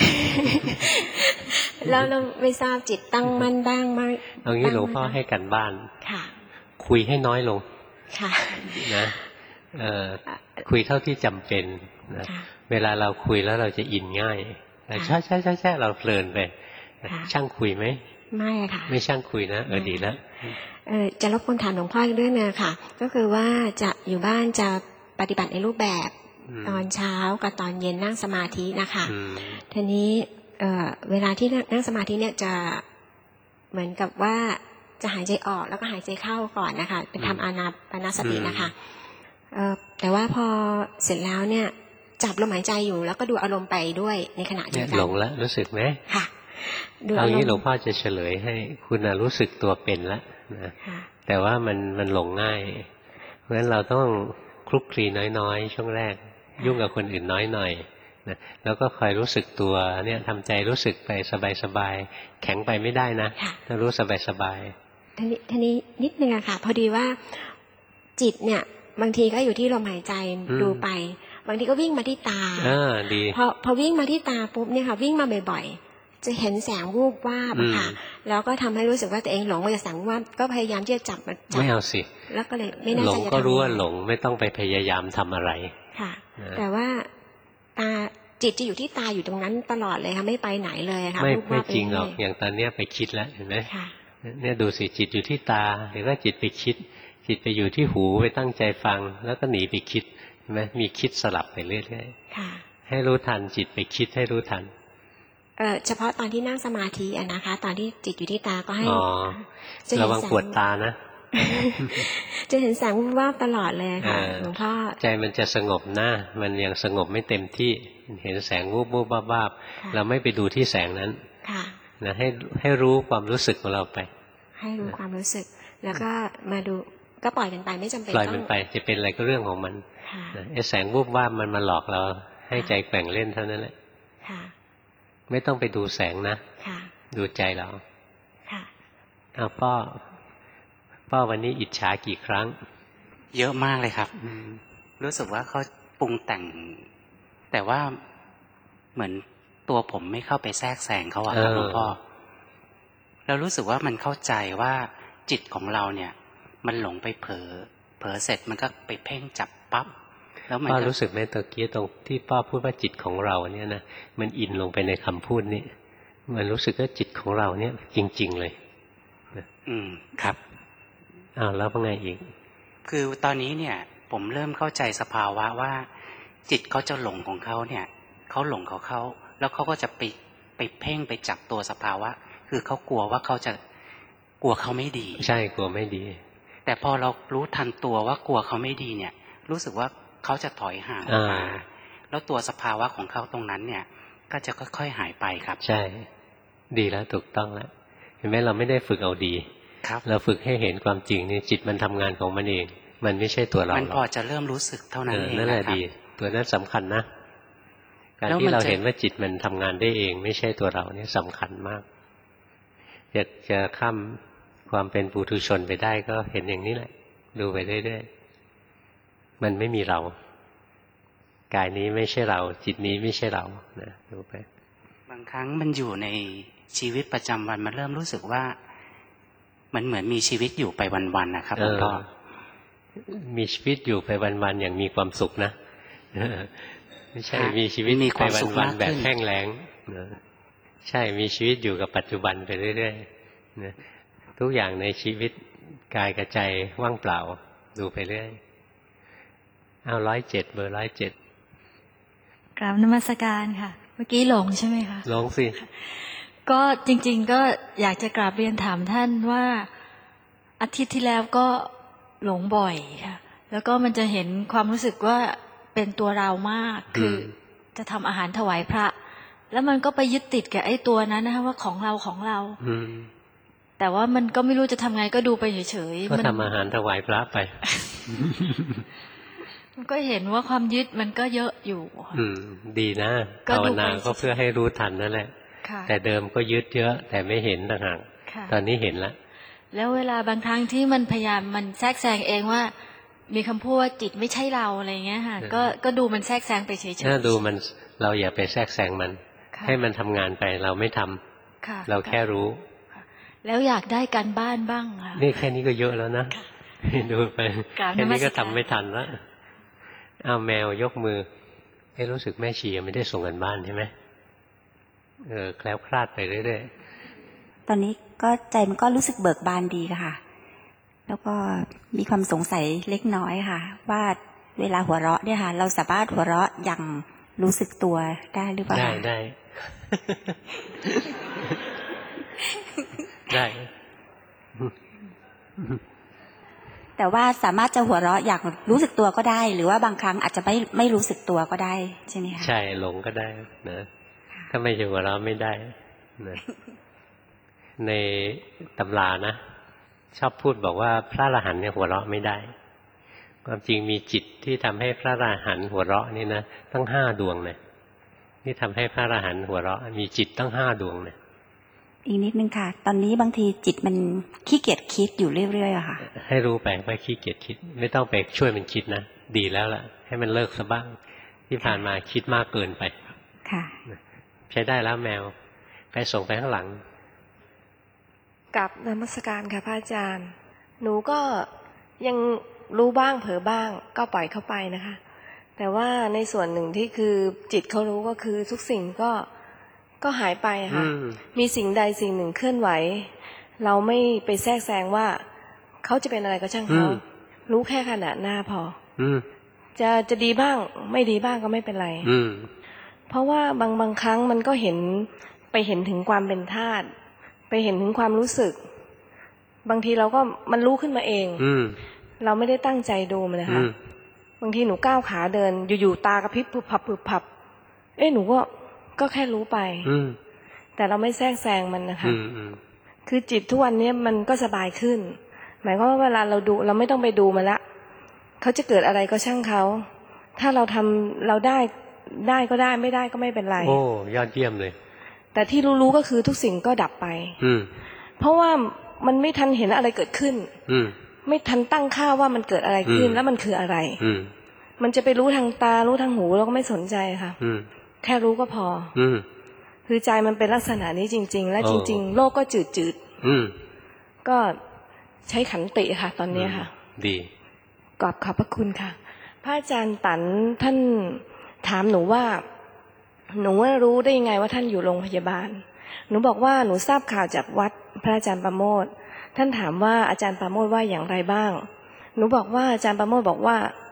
แล้วเราไม่ทราบจิตตั้งมั่นบ้างไหมเอางี้หลวงพ่อให้กันบ้านค่ะคุยให้น้อยลงค่ะนะเอ่อคุยเท่าที่จำเป็นนะเวลาเราคุยแล้วเราจะอินง่ายใช่ใช่ใช่ใช่เราเพลินไปช่างคุยไหมไม่ค่ะไม่ช่างคุยนะเออดีแล้วเออจะรบกวนถามหลวงพ่ออีกเรื่องนึงค่ะก็คือว่าจะอยู่บ้านจะปฏิบัติในรูปแบบตอนเช้ากับตอนเย็นนั่งสมาธินะคะทีนี้เอ่อเวลาที่นั่งสมาธิเนี่ยจะเหมือนกับว่าจะหายใจออกแล้วก็หายใจเข้าก่อนนะคะเป็นทำอานาปานสตินะคะเอ่อแต่ว่าพอเสร็จแล้วเนี่ยจับลมหายใจอยู่แล้วก็ดูอารมณ์ไปด้วยในขณะเดียวกันหลงแล้วรู้สึกไหมค่ะเอางี้หลวงพ่อจะเฉลยให้คุณรู้สึกตัวเป็นแล้วนะแต่ว่ามันมันหลงง่ายเพราะฉะนั้นเราต้องคลุกคลีน้อยๆช่วงแรกยุ่งกับคนอื่นน้อยหน่อยนะแล้วก็คอยรู้สึกตัวเนี่ยทำใจรู้สึกไปสบายๆแข็งไปไม่ได้นะต้องรู้สบายๆทีนี้ทีนี้นิดนึงอะค่ะพอดีว่าจิตเนี่ยบางทีก็อยู่ที่ลมหายใจดูไปบางทีก็วิ่งมาที่ตาอ่าดีพอพอวิ่งมาที่ตาปุ๊บเนี่ยค่ะวิ่งมาบ่อยๆจะเห็นแสงวูบวาบค่ะแล้วก็ทำให้รู้สึกว่าตัวเองหลงไปกับแสงวูบวาบก็พยายามที่จะจับมันจับไม่เอาสิแล้วก็เลยไม่น่าจะหลงก็รู้ว่าหลงไม่ต้องไปพยายามทำอะไรค่ะแต่ว่าตาจิตจะอยู่ที่ตาอยู่ตรงนั้นตลอดเลยค่ะไม่ไปไหนเลยค่ะไม่ไม่จริงหรอกอย่างตอนเนี้ยไปคิดแล้วเห็นไหมเนี่ยดูสิจิตอยู่ที่ตาหรือว่าจิตไปคิดจิตไปอยู่ที่หูไปตั้งใจฟังแล้วก็หนีไปคิดเห็นไหมมีคิดสลับไปเรื่อยๆให้รู้ทันจิตไปคิดให้รู้ทันเออเฉพาะตอนที่นั่งสมาธิอะนะคะตอนที่จิตอยู่ที่ตาก็ให้ระวังปวดตานะจะเห็นแสงวูบวาบตลอดเลยค่ะหลวงพ่อใจมันจะสงบนะมันยังสงบไม่เต็มที่เห็นแสงวูบวูบวาบวาบเราไม่ไปดูที่แสงนั้นนะให้ให้รู้ความรู้สึกของเราไปให้รู้ความรู้สึกแล้วก็มาดูก็ปล่อยมันไปไม่จำเป็นปล่อยมันไปจะเป็นอะไรก็เรื่องของมันไอ้แสงวูบวาบมันมาหลอกเราให้ใจแกว่งเล่นเท่านั้นแหละไม่ต้องไปดูแสงนะดูใจเราเอาพ่อพ่อวันนี้อิจฉากี่ครั้งเยอะมากเลยครับรู้สึกว่าเขาปรุงแต่งแต่ว่าเหมือนตัวผมไม่เข้าไปแทรกแซงเขาอะครับหลวงพ่อแล้วรู้สึกว่ามันเข้าใจว่าจิตของเราเนี่ยมันหลงไปเผลอเผลอเสร็จมันก็ไปเพ่งจับปั๊บแล้วมันก็รู้สึกไหมตะกี้ตรงที่พ่อพูดว่าจิตของเราเนี่ยนะมันอินลงไปในคำพูดนี้มันรู้สึกว่าจิตของเราเนี่ยจริงๆเลยอืมครับอ้าวแล้วเป็นไงอีกคือตอนนี้เนี่ยผมเริ่มเข้าใจสภาวะว่าจิตเขาจะหลงของเขาเนี่ยเขาหลงของเขาแล้วเขาก็จะไปไปเพ่งไปจับตัวสภาวะคือเขากลัวว่าเขาจะกลัวเขาไม่ดีใช่กลัวไม่ดีแต่พอเรารู้ทันตัวว่ากลัวเขาไม่ดีเนี่ยรู้สึกว่าเขาจะถอยห่างออกมาแล้วตัวสภาวะของเขาตรงนั้นเนี่ยก็จะค่อยๆหายไปครับใช่ดีแล้วถูกต้องแล้วเห็นไหมเราไม่ได้ฝึกเอาดีครับเราฝึกให้เห็นความจริงนี่จิตมันทำงานของมันเองมันไม่ใช่ตัวเรามันพอจะเริ่มรู้สึกเท่านั้นเองนั่นแหละดีตัวนั้นสำคัญนะการที่เราเห็นว่าจิตมันทำงานได้เองไม่ใช่ตัวเราเนี่ยสำคัญมากจะจะข้ามความเป็นปุถุชนไปได้ก็เห็นอย่างนี้แหละดูไปเรื่อยๆมันไม่มีเรากายนี้ไม่ใช่เราจิตนี้ไม่ใช่เรานะดูไปบางครั้งมันอยู่ในชีวิตประจำวันมันเริ่มรู้สึกว่ามันเหมือนมีชีวิตอยู่ไปวันๆนะครับหลวงพ่อมีชีวิตอยู่ไปวันๆอย่างมีความสุขนะไม่ใช่มีชีวิตมีความสุขวันๆแบบแห้งแล้งใช่มีชีวิตอยู่กับปัจจุบันไปเรื่อยๆทุกอย่างในชีวิตกายกับใจว่างเปล่าดูไปเรื่อยเอาร้อยเจ็ดเบอร์ร้อยเจ็ดกราบนมัสการค่ะเมื่อกี้หลงใช่ไหมคะหลงสิก็จริงๆก็อยากจะกราบเรียนถามท่านว่าอาทิตย์ที่แล้วก็หลงบ่อยค่ะแล้วก็มันจะเห็นความรู้สึกว่าเป็นตัวเรามากคือจะทำอาหารถวายพระแล้วมันก็ไปยึดติดกับไอ้ตัวนั้นนะคะว่าของเราของเราแต่ว่ามันก็ไม่รู้จะทำไงก็ดูไปเฉยๆก็ทำอาหารถวายพระไปมันก็เห็นว่าความยึดมันก็เยอะอยู่อืมดีนะภาวนาก็เพื่อให้รู้ทันนั่นแหละแต่เดิมก็ยึดเยอะแต่ไม่เห็นต่างหากตอนนี้เห็นแล้วแล้วเวลาบางครั้งที่มันพยายามมันแทรกแซงเองว่ามีคำพูดว่าจิตไม่ใช่เราอะไรเงี้ยค่ะก็ก็ดูมันแทรกแซงไปเฉยๆถ้าดูมันเราอย่าไปแทรกแซงมันให้มันทำงานไปเราไม่ทำเราแค่รู้แล้วอยากได้การบ้านบ้างค่ะนี่แค่นี้ก็เยอะแล้วนะดูไปแค่นี้ก็ทำไม่ทันแล้วเอาแมวยกมือให้รู้สึกแม่ชียังไม่ได้ส่งกันบ้านใช่ไหมเออแคล้วคลาดไปเรื่อยๆตอนนี้ก็ใจมันก็รู้สึกเบิกบานดีค่ะแล้วก็มีความสงสัยเล็กน้อยค่ะว่าเวลาหัวเราะเนี่ยค่ะเราสามารถหัวเราะอย่างรู้สึกตัวได้หรือเปล่าได้ได้ได้แต่ว่าสามารถจะหัวเราะอยากรู้สึกตัวก็ได้หรือว่าบางครั้งอาจจะไม่ไม่รู้สึกตัวก็ได้ใช่ไหมคะใช่หลงก็ได้นะถ้าไม่จะหัวเราะไม่ได้นะในตำรานะชอบพูดบอกว่าพระอรหันต์เนี่ยหัวเราะไม่ได้ความจริงมีจิตที่ทำให้พระอรหันต์หัวเราะนี่นะตั้งห้าดวงนะที่ทำให้พระอรหันต์หัวเราะมีจิตตั้งห้าดวงนะอีกนิดนึงค่ะตอนนี้บางทีจิตมันขี้เกียจคิดอยู่เรื่อยๆอะค่ะให้รู้ไปว่าขี้เกียจคิดไม่ต้องไปช่วยมันคิดนะดีแล้วล่ะให้มันเลิกซะบ้างที่ผ่านมาคิดมากเกินไปค่ะใช้ได้แล้วแมวไปส่งไปข้างหลังกับนมัสการค่ะพระอาจารย์หนูก็ยังรู้บ้างเผลอบ้างก็ปล่อยเข้าไปนะคะแต่ว่าในส่วนหนึ่งที่คือจิตเขารู้ก็คือทุกสิ่งก็ก็หายไปค่ะมีสิ่งใดสิ่งหนึ่งเคลื่อนไหวเราไม่ไปแทรกแซงว่าเขาจะเป็นอะไรก็ช่างเขารู้แค่ขณะหน้าพอจะจะดีบ้างไม่ดีบ้างก็ไม่เป็นไรเพราะว่าบางบางครั้งมันก็เห็นไปเห็นถึงความเป็นธาตุไปเห็นถึงความรู้สึกบางทีเราก็มันรู้ขึ้นมาเองเราไม่ได้ตั้งใจดูมันนะคะบางทีหนูก้าวขาเดินอยู่ๆตากระพริบผึบผับผึบผับเอ๊ะหนูก็ก็แค่รู้ไปแต่เราไม่แทรกแซงมันนะคะคือจิตทุกวันนี้มันก็สบายขึ้นหมายความว่าเวลาเราดูเราไม่ต้องไปดูมันละเขาจะเกิดอะไรก็ช่างเขาถ้าเราทำเราได้ได้ก็ได้ไม่ได้ก็ไม่เป็นไรโอ้ยอดเยี่ยมเลยแต่ที่รู้ๆก็คือทุกสิ่งก็ดับไปเพราะว่ามันไม่ทันเห็นอะไรเกิดขึ้นไม่ทันตั้งค่าว่ามันเกิดอะไรขึ้นแล้วมันคืออะไรมันจะไปรู้ทางตารู้ทางหูเราก็ไม่สนใจค่ะแค่รู้ก็พอคือใจมันเป็นลักษณะนี้จริงๆและจริงๆโลกก็จืดๆก็ใช้ขันติค่ะตอนนี้ค่ะดีกราบขอบพระคุณค่ะพระอาจารย์ตันท่านถามหนูว่าหนูว่ารู้ได้ยังไงว่าท่านอยู่โรงพยาบาลหนูบอกว่าหนูทราบข่าวจากวัดพระอาจารย์ประโมทท่านถามว่าอาจารย์ประโมทว่าอย่างไรบ้างหนูบอกว่าอาจารย์ประโมทบอกว่า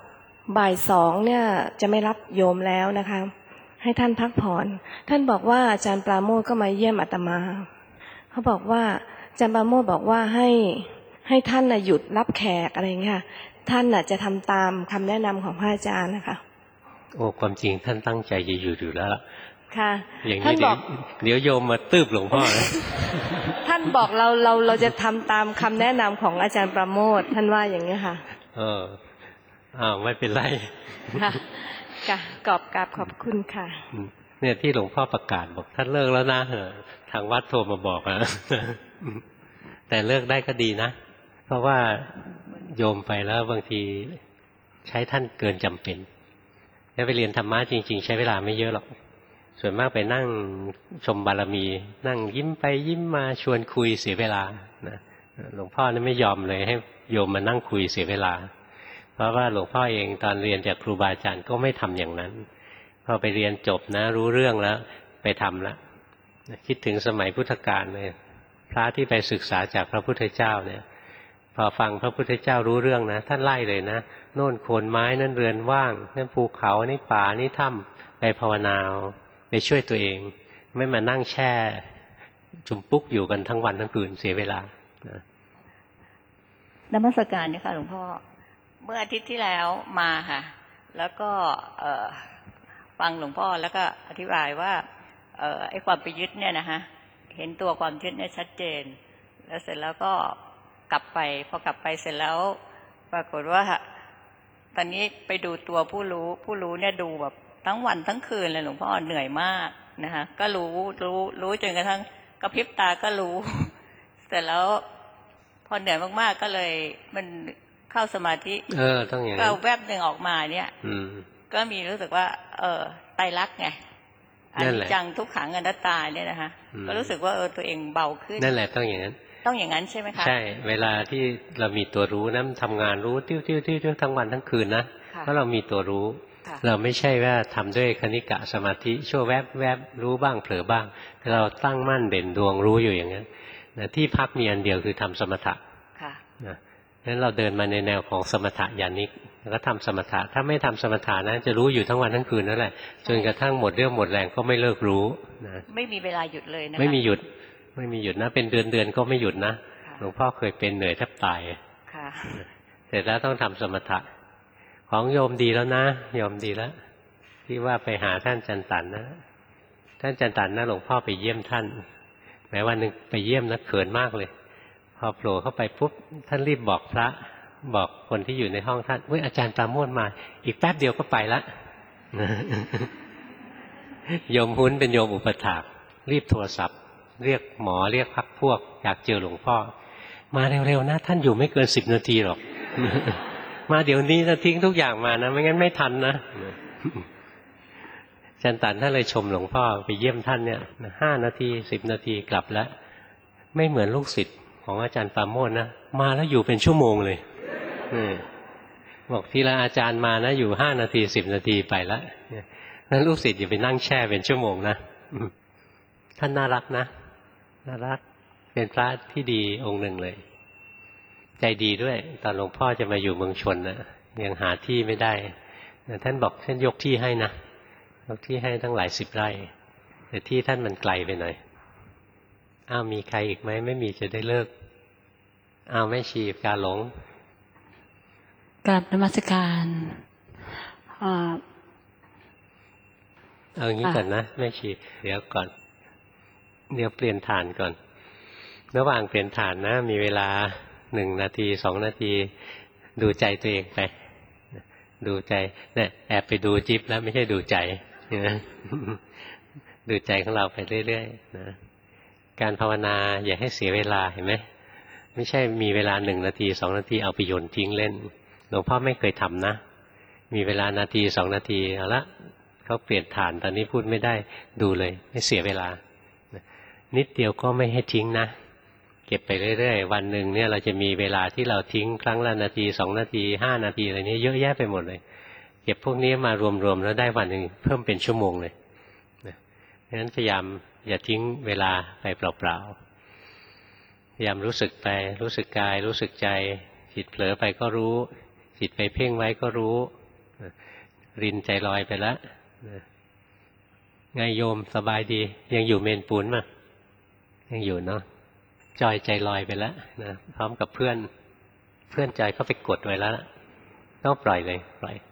บ่ายสองเนี่ยจะไม่รับโยมแล้วนะคะให้ท่านพักผ่อนท่านบอกว่าอาจารย์ปราโมทย์ก็มาเยี่ยมอาตมาเขาบอกว่าอาจารย์ปราโมทย์บอกว่าให้ให้ท่านน่ะหยุดรับแขกอะไรเงี้ยท่านน่ะจะทำตามคำแนะนำของพระอาจารย์นะคะโอ้ความจริงท่านตั้งใจจะอยู่อยู่แล้วค่ะอย่างนี้เดี๋ยวโยมมาตืบหลวงพ่อนะท่านบอกเราเราเราจะทำตามคำแนะนำของอาจารย์ปราโมทย์ท่านว่าอย่างนี้ค่ะเอออ้าวไม่เป็นไรค่ะค่ะกอบกราบขอบคุณค่ะเนี่ยที่หลวงพ่อประกาศบอกท่านเลิกแล้วนะทางวัดโทรมาบอกนะแต่เลิกได้ก็ดีนะเพราะว่าโยมไปแล้วบางทีใช้ท่านเกินจำเป็นแล้วไปเรียนธรรมะจริงๆใช้เวลาไม่เยอะหรอกส่วนมากไปนั่งชมบารมีนั่งยิ้มไปยิ้มมาชวนคุยเสียเวลานะหลวงพ่อนี่ไม่ยอมเลยให้โยมมานั่งคุยเสียเวลาเพราะว่าหลวงพ่อเองตอนเรียนจากครูบาอาจารย์ก็ไม่ทำอย่างนั้นพอไปเรียนจบนะรู้เรื่องแล้วไปทำละคิดถึงสมัยพุทธกาลเลยพระที่ไปศึกษาจากพระพุทธเจ้าเนี่ยพอฟังพระพุทธเจ้ารู้เรื่องนะท่านไล่เลยนะโน่นโคนไม้นั่นเรือนว่างนั่นภูเขานี่ป่านี่ถ้ำไปภาวนาไปช่วยตัวเองไม่มานั่งแช่จุ่มปุ๊กอยู่กันทั้งวันทั้งคืนเสียเวลานะนมัสการเนี่ยค่ะหลวงพ่อเมื่ออาทิตย์ที่แล้วมาค่ะแล้วก็ฟังหลวงพ่อแล้วก็อธิบายว่าไอ้ความไปยึดเนี่ยนะคะเห็นตัวความยึดเนี่ยชัดเจนแล้วเสร็จแล้วก็กลับไปพอกลับไปเสร็จแล้วปรากฏว่าตอนนี้ไปดูตัวผู้รู้ผู้รู้เนี่ยดูแบบทั้งวันทั้งคืนเลยหลวงพ่อเหนื่อยมากนะคะก็รู้รู้รู้จนกระทั่งกระพริบตาก็รู้เสร็จแล้วพอเหนื่อยมากๆก็เลยมันเข้าสมาธิเออต้องอย่างนั้นก็แวบหนึ่งออกมาเนี่ยก็มีรู้สึกว่าเออไตรลักษณ์ไงอนิจจังทุกขังอนัตตาเนี่ยนะคะก็รู้สึกว่าเออตัวเองเบาขึ้นนั่นแหละต้องอย่างนั้นต้องอย่างนั้นใช่ไหมคะใช่เวลาที่เรามีตัวรู้นะทำงานรู้ติ้วติ้วติ้วทั้งวันทั้งคืนนะเพราะเรามีตัวรู้เราไม่ใช่ว่าทำด้วยคณิกะสมาธิชั่วแวบแวบรู้บ้างเผลอบ้างแต่เราตั้งมั่นเด่นดวงรู้อยู่อย่างนั้นนะที่พักมีอันเดียวคือทำสมถะนะงั้นเราเดินมาในแนวของสมถะญาณิกแล้วก็ทำสมถะถ้าไม่ทำสมถะนะจะรู้อยู่ทั้งวันทั้งคืนนั่นแหละจนกระทั่งหมดเรี่ยวหมดแรงก็ไม่เลิกรู้นะไม่มีเวลาหยุดเลยนะไม่มีหยุดไม่มีหยุดนะเป็นเดือนเดือนก็ไม่หยุดนะหลวงพ่อเคยเป็นเหนื่อยแทบตายเสร็จแล้วต้องทำสมถะของโยมดีแล้วนะโยมดีแล้วที่ว่าไปหาท่านจันตันนะท่านจันตันนะหลวงพ่อไปเยี่ยมท่านแม้วันหนึ่งไปเยี่ยมนะเขินมากเลยพอโผล่เข้าไปปุ๊บท่านรีบบอกพระบอกคนที่อยู่ในห้องท่านเฮ้ยอาจารย์ปราโมทย์มาอีกแป๊บเดียวก็ไปละโยมหุ้นเป็นโยมอุปถากรีบโทรศัพท์เรียกหมอเรียกพรรคพวกอยากเจอหลวงพ่อมาเร็วๆนะท่านอยู่ไม่เกินสิบนาทีหรอกมาเดี๋ยวนี้จะทิ้งทุกอย่างมานะไม่งั้นไม่ทันนะจันตันท่านเลยชมหลวงพ่อไปเยี่ยมท่านเนี่ยห้านาทีสิบนาทีกลับแล้วไม่เหมือนลูกศิษย์ของอาจารย์ปราโมทย์นะมาแล้วอยู่เป็นชั่วโมงเลยบอกทีละอาจารย์มานะอยู่ห้านาทีสิบนาทีไปแล้วนั้นลูกศิษย์อย่าไปนั่งแช่เป็นชั่วโมงนะท่านน่ารักนะน่ารักเป็นพระที่ดีองค์หนึ่งเลยใจดีด้วยตอนหลวงพ่อจะมาอยู่เมืองชนนะยังหาที่ไม่ได้ท่านบอกท่านยกที่ให้นะยกที่ให้ทั้งหลายสิบไร่แต่ที่ท่านมันไกลไปหน่อยอ้าวมีใครอีกไหมไม่มีจะได้เลิกอ้าวไม่ชีกาหลงกราบนมัสการเอางี้ก่อนนะไม่ชีเดี๋ยวก่อนเดี๋ยวเปลี่ยนฐานก่อนระหว่างเปลี่ยนฐานนะมีเวลาหนึ่งนาทีสองนาทีดูใจตัวเองไปดูใจเนี่ยแอบไปดูจิ๊บแล้วไม่ใช่ดูใจนะดูใจของเราไปเรื่อยๆนะการภาวนาอย่าให้เสียเวลาเห็นไหมไม่ใช่มีเวลาหนึ่งนาทีสองนาทีเอาไปโยนทิ้งเล่นหลวงพ่อไม่เคยทำนะมีเวลานาทีสองนาทีเอาละเขาเปลี่ยนฐานตอนนี้พูดไม่ได้ดูเลยไม่เสียเวลานิดเดียวก็ไม่ให้ทิ้งนะเก็บไปเรื่อยๆวันหนึ่งเนี่ยเราจะมีเวลาที่เราทิ้งครั้งละนาทีสองนาทีห้านาทีอะไรนี้เยอะแยะไปหมดเลยเก็บพวกนี้มารวมๆแล้วได้วันหนึ่งเพิ่มเป็นชั่วโมงเลยนะเพราะฉะนั้นพยายามอย่าทิ้งเวลาไปเปล่าๆพยายามรู้สึกไปรู้สึกกายรู้สึกใจจิตเผลอไปก็รู้จิตไปเพ่งไว้ก็รู้รินใจลอยไปแล้วไงโยมสบายดียังอยู่เมนปูนมั้ยยังอยู่เนาะจอยใจลอยไปแล้วนะพร้อมกับเพื่อนเพื่อนใจเขาไปกดไว้แล้วต้องปล่อยเลยปล่อย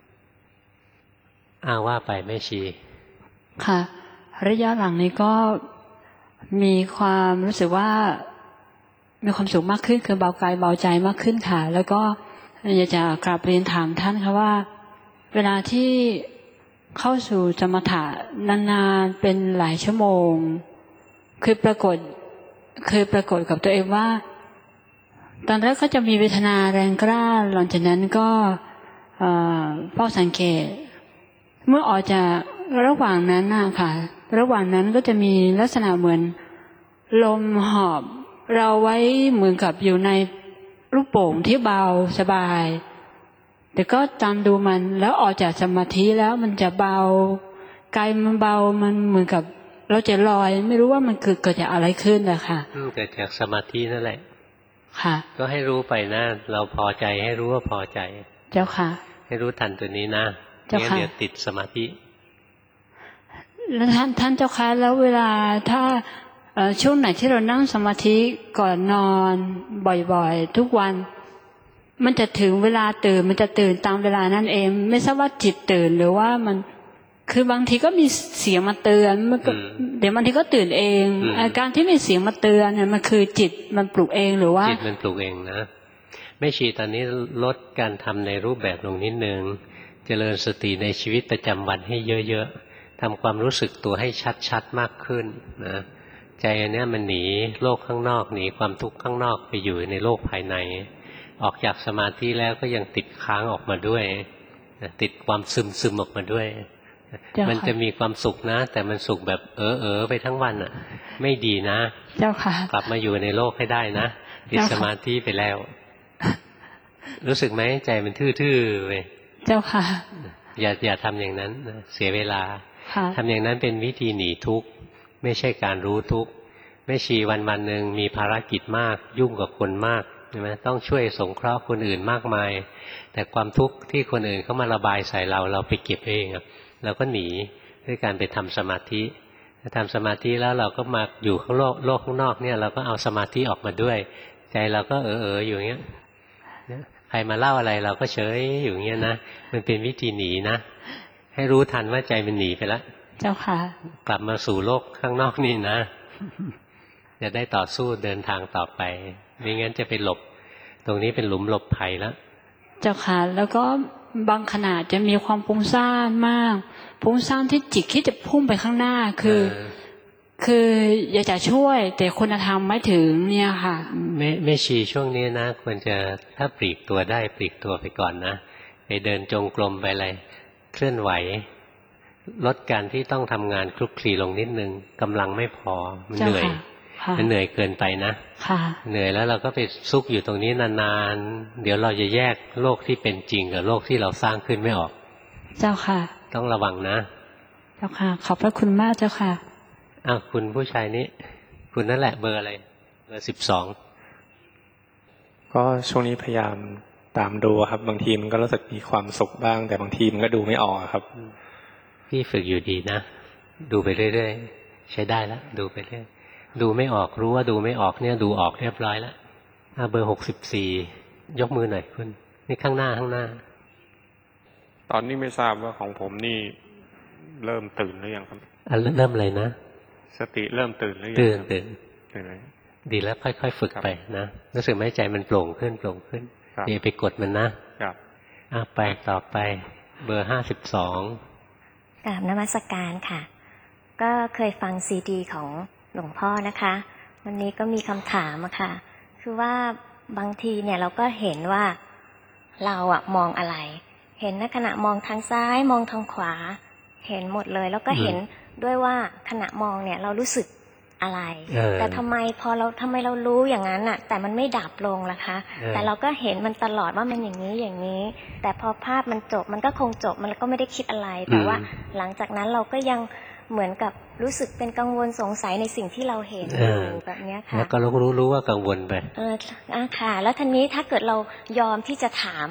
อ้าว่าไปแม่ชีค่ะระยะหลังนี้ก็มีความรู้สึกว่ามีความสุขมากขึ้นคือเบากายเบาใจมากขึ้นค่ะแล้วก็อยากจะกราบเรียนถามท่านค่ะว่าเวลาที่เข้าสู่สมถะนานๆเป็นหลายชั่วโมงคือปรากฏเคยปรากฏกับตัวเองว่าตอนแรกก็จะมีเวทนาแรงกล้าหลังจากนั้นก็เฝ้าสังเกตเมื่อออกจากระหว่างนั้นน่ะค่ะระหว่างนั้นก็จะมีลักษณะเหมือนลมหอบเราไว้เหมือนกับอยู่ในลูกโป่งที่เบาสบายแต่ก็ตามดูมันแล้วออกจากสมาธิแล้วมันจะเบากายมันเบามันเหมือนกับเราจะลอยไม่รู้ว่ามันเกิดเกิดจากอะไรขึ้นอะค่ะเกิดจากสมาธินั่นแหละค่ะก็ให้รู้ไปนะเราพอใจให้รู้ว่าพอใจเจ้าค่ะให้รู้ทันตัวนี้นะเจ้าค่ะเดี๋ยวติดสมาธิแล้วท่านท่านเจ้าค่ะแล้วเวลาถ้าช่วงไหนที่เรานั่งสมาธิก่อนนอนบ่อยๆทุกวันมันจะถึงเวลาตื่นมันจะตื่นตามเวลานั่นเองไม่ทราบว่าจิตตื่นหรือว่ามันคือบางทีก็มีเสียงมาเตือนมันก็เดี๋ยวบางทีก็ตื่นเองอาการที่มีเสียงมาเตือนเนี่ยมันคือจิตมันปลุกเองหรือว่าจิตมันปลุกเองนะแม่ชีตอนนี้ลดการทำในรูปแบบลงนิดนึงเจริญสติในชีวิตประจำวันให้เยอะๆทำความรู้สึกตัวให้ชัดๆมากขึ้นนะใจอันนี้มันหนีโลกข้างนอกหนีความทุกข์ข้างนอกไปอยู่ในโลกภายในออกจากสมาธิแล้วก็ยังติดค้างออกมาด้วยติดความซึมซึมออกมาด้วยมันจะมีความสุขนะแต่มันสุขแบบเออเออไปทั้งวันอ่ะไม่ดีนะเจ้าค่ะกลับมาอยู่ในโลกให้ได้นะติดสมาธิไปแล้วรู้สึกไหมใจมันทื่อๆไปเจ้าค่ะอย่าอย่าทำอย่างนั้นเสียเวลาทำอย่างนั้นเป็นวิธีหนีทุกข์ไม่ใช่การรู้ทุกข์แม่ชีวันวันหนึ่งมีภารกิจมากยุ่งกับคนมากใช่ไหมต้องช่วยสงเคราะห์คนอื่นมากมายแต่ความทุกข์ที่คนอื่นเขามาระบายใส่เราเราไปเก็บเองเราก็หนีด้วยการไปทำสมาธิทำสมาธิแล้วเราก็มาอยู่ข้างโลกโลกข้างนอกเนี่ยเราก็เอาสมาธิออกมาด้วยใจเราก็เออเอออยู่อย่างเงี้ยใครมาเล่าอะไรเราก็เฉยอยู่อย่างเงี้ยนะมันเป็นวิธีหนีนะให้รู้ทันว่าใจมันหนีไปแล้วเจ้าค่ะกลับมาสู่โลกข้างนอกนี่นะจะได้ต่อสู้เดินทางต่อไปไม่งั้นจะไปหลบตรงนี้เป็นหลุมหลบภัยแล้วเจ้าค่ะแล้วก็บางขณะจะมีความฟุ้งซ่านมากฟุ้งซ่านที่จิตคิดจะพุ่งไปข้างหน้าคือคืออยากจะช่วยแต่คุณธรรมไม่ถึงเนี่ยค่ะไม่ไม่ชีช่วงนี้นะควรจะถ้าปลีกตัวได้ปลีกตัวไปก่อนนะไปเดินจงกรมไปอะไรเคลื่อนไหวลดการที่ต้องทำงานคลุกคลีลงนิดนึงกำลังไม่พอมันเหนื่อยมันเหนื่อยเกินไปนะเหนื่อยแล้วเราก็ไปซุกอยู่ตรงนี้นานๆเดี๋ยวเราจะแยกโลกที่เป็นจริงกับโลกที่เราสร้างขึ้นไม่ออกเจ้าค่ะต้องระวังนะเจ้าค่ะขอบพระคุณมากเจ้าค่ะอ้าวคุณผู้ชายนี้คุณนั่นแหละเบอร์อะไรเบอร์สิบสองก็ช่วงนี้พยายามตามดูครับบางทีมันก็รู้สึกมีความสุขบ้างแต่บางทีมันก็ดูไม่ออกครับพี่ฝึกอยู่ดีนะดูไปเรื่อยๆใช้ได้แล้วดูไปเรื่อยดูไม่ออกรู้ว่าดูไม่ออกเนี่ยดูออกเรียบร้อยแล้วเบอร์หกสิบสี่ยกมือหน่อยคุณนี่ข้างหน้าข้างหน้าตอนนี้ไม่ทราบว่าของผมนี่เริ่มตื่นหรือยังครับอ่ะเริ่มอะไรนะสติเริ่มตื่นหรือยังตื่นตื่นดีแล้วค่อยๆฝึกไปนะรู้สึกไหมใจมันโปร่งขึ้นโปร่งขึ้นอย่าไปกดมันนะครับอ่ะไปต่อไปเบอร์ห้าสิบสองกราบนมัสการค่ะก็เคยฟังซีดีของหลวงพ่อนะคะวันนี้ก็มีคำถามอะค่ะคือว่าบางทีเนี่ยเราก็เห็นว่าเราอะมองอะไรเห็นในขณะมองทางซ้ายมองทางขวาเห็นหมดเลยแล้วก็เห็นด้วยว่าขณะมองเนี่ยเรารู้สึกอะไรแต่ทำไมพอเราทำไมเรารู้อย่างนั้นอะแต่มันไม่ดับลงล่ะคะแต่เราก็เห็นมันตลอดว่ามันอย่างนี้อย่างนี้แต่พอภาพมันจบมันก็คงจบมันก็ไม่ได้คิดอะไรแต่ว่าหลังจากนั้นเราก็ยังเหมือนกับรู้สึกเป็นกังวลสงสัยในสิ่งที่เราเห็นอยู่แบบนี้ค่ะแล้วก็รู้รู้ว่ากังวลไปเอออ่ะค่ะแล้วทีนี้ถ้าเกิดเรายอมที่จะถาม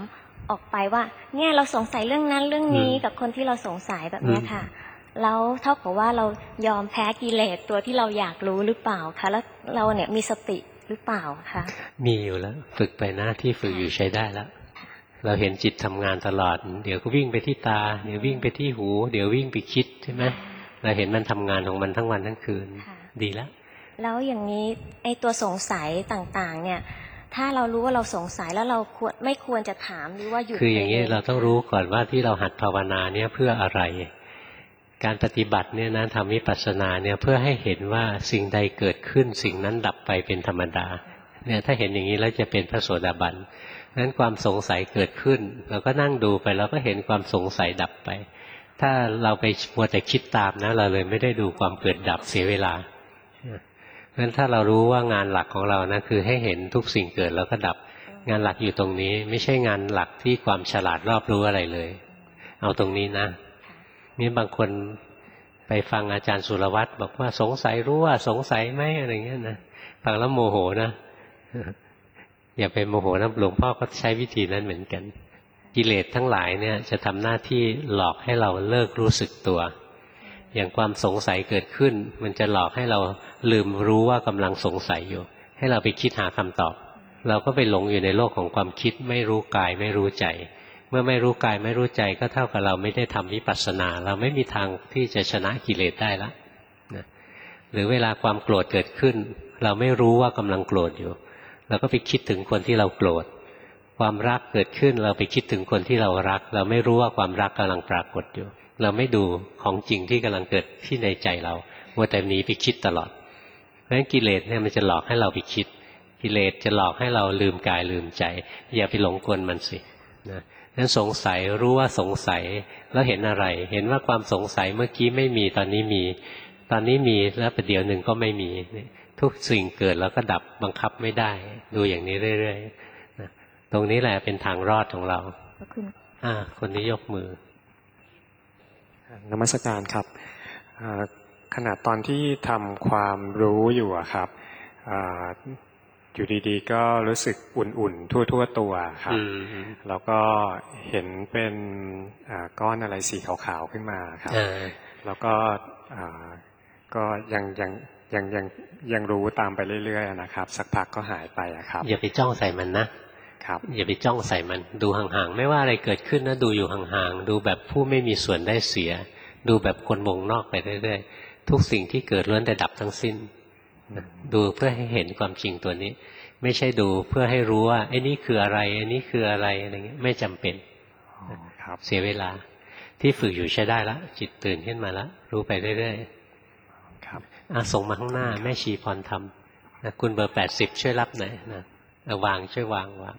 ออกไปว่าเนี่ยเราสงสัยเรื่องนั้นเรื่องนี้กับคนที่เราสงสัยแบบนี้ค่ะแล้วเท่ากับว่าเรายอมแพ้กิเลสตัวที่เราอยากรู้หรือเปล่าคะแล้วเราเนี่ยมีสติหรือเปล่าคะมีอยู่แล้วฝึกไปนะที่ฝึกอยู่ใช้ได้แล้วเราเห็นจิตทำงานตลอดเดี๋ยวก็วิ่งไปที่ตาเดี๋ยววิ่งไปที่หูเดี๋ยววิ่งไปคิดใช่ไหมเราเห็นมันทำงานของมันทั้งวันทั้งคืนดีแล้วแล้วอย่างนี้ไอ้ตัวสงสัยต่างๆเนี่ยถ้าเรารู้ว่าเราสงสัยแล้วเราควรไม่ควรจะถามหรือว่าหยุดคืออย่างนี้เราต้องรู้ก่อนว่าที่เราหัดภาวนาเนี่ยเพื่ออะไรการปฏิบัติเนี่ยนะทำวิปัสสนาเนี่ยเพื่อให้เห็นว่าสิ่งใดเกิดขึ้นสิ่งนั้นดับไปเป็นธรรมดาเนี่ยถ้าเห็นอย่างนี้แล้วจะเป็นพระโสดาบันนั้นความสงสัยเกิดขึ้นเราก็นั่งดูไปเราก็เห็นความสงสัยดับไปถ้าเราไปมัวแต่คิดตามนะเราเลยไม่ได้ดูความเกิดดับเสียเวลาเพราะฉะนั้นถ้าเรารู้ว่างานหลักของเรานะคือให้เห็นทุกสิ่งเกิดแล้วก็ดับงานหลักอยู่ตรงนี้ไม่ใช่งานหลักที่ความฉลาดรอบรู้อะไรเลยเอาตรงนี้นะนี่บางคนไปฟังอาจารย์สุรวัตรบอกว่าสงสัยรู้ว่าสงสัยไหมอะไรเงี้ยนะฟังแล้วโมโหนะอย่าไปโมโหนะหลวงพ่อก็ใช้วิธีนั้นเหมือนกันกิเลสทั้งหลายเนี่ยจะทำหน้าที่หลอกให้เราเลิกรู้สึกตัวอย่างความสงสัยเกิดขึ้นมันจะหลอกให้เราลืมรู้ว่ากำลังสงสัยอยู่ให้เราไปคิดหาคำตอบเราก็ไปหลงอยู่ในโลกของความคิดไม่รู้กายไม่รู้ใจเมื่อไม่รู้กายไม่รู้ใจก็เท่ากับเราไม่ได้ทำวิปัสสนาเราไม่มีทางที่จะชนะกิเลสได้ละนะหรือเวลาความโกรธเกิดขึ้นเราไม่รู้ว่ากำลังโกรธอยู่เราก็ไปคิดถึงคนที่เราโกรธความรักเกิดขึ้นเราไปคิดถึงคนที่เรารักเราไม่รู้ว่าความรักกำลังปรากฏอยู่เราไม่ดูของจริงที่กำลังเกิดที่ในใจเรามัวแต่หนีไปคิดตลอดเพราะฉะนั้นกิเลสเนี่ยมันจะหลอกให้เราไปคิดกิเลสจะหลอกให้เราลืมกายลืมใจอย่าไปหลงกลมันสินะนั้นสงสัยรู้ว่าสงสัยแล้วเห็นอะไรเห็นว่าความสงสัยเมื่อกี้ไม่มีตอนนี้มีตอนนี้มีแล้วประเดี๋ยวหนึ่งก็ไม่มีทุกสิ่งเกิดแล้วก็ดับบังคับไม่ได้ดูอย่างนี้เรื่อยๆนะตรงนี้แหละเป็นทางรอดของเราอ่าคนนี้ยกมือนมัสการครับขณะตอนที่ทำความรู้อยู่ครับอยู่ดีๆก็รู้สึกอุ่นๆทั่วๆตัวครับแล้วก็เห็นเป็นก้อนอะไรสีขาวๆขึ้นมาครับแล้วก็ก็ยังยังยังยังยังรู้ตามไปเรื่อยๆนะครับสักพักก็หายไปครับอย่าไปจ้องใส่มันนะครับอย่าไปจ้องใส่มันดูห่างๆไม่ว่าอะไรเกิดขึ้นนะดูอยู่ห่างๆดูแบบผู้ไม่มีส่วนได้เสียดูแบบคนวงนอกไปเรื่อยๆทุกสิ่งที่เกิดล้วนแต่ดับทั้งสิ้นดูเพื่อให้เห็นความจริงตัวนี้ไม่ใช่ดูเพื่อให้รู้ว่าไอ้นี่คืออะไรไอ้นี่คืออะไรอะไรเงี้ยไม่จำเป็นเสียเวลาที่ฝึกอยู่ใช้ได้แล้วจิตตื่นขึ้นมาแล้วรู้ไปเรื่อยๆครับอ่ะส่งมาข้างหน้าแม่ชีพรธรรมนะคุณเบอร์แปดสิบช่วยรับหน่อยนะเอาวางช่วยวางวาง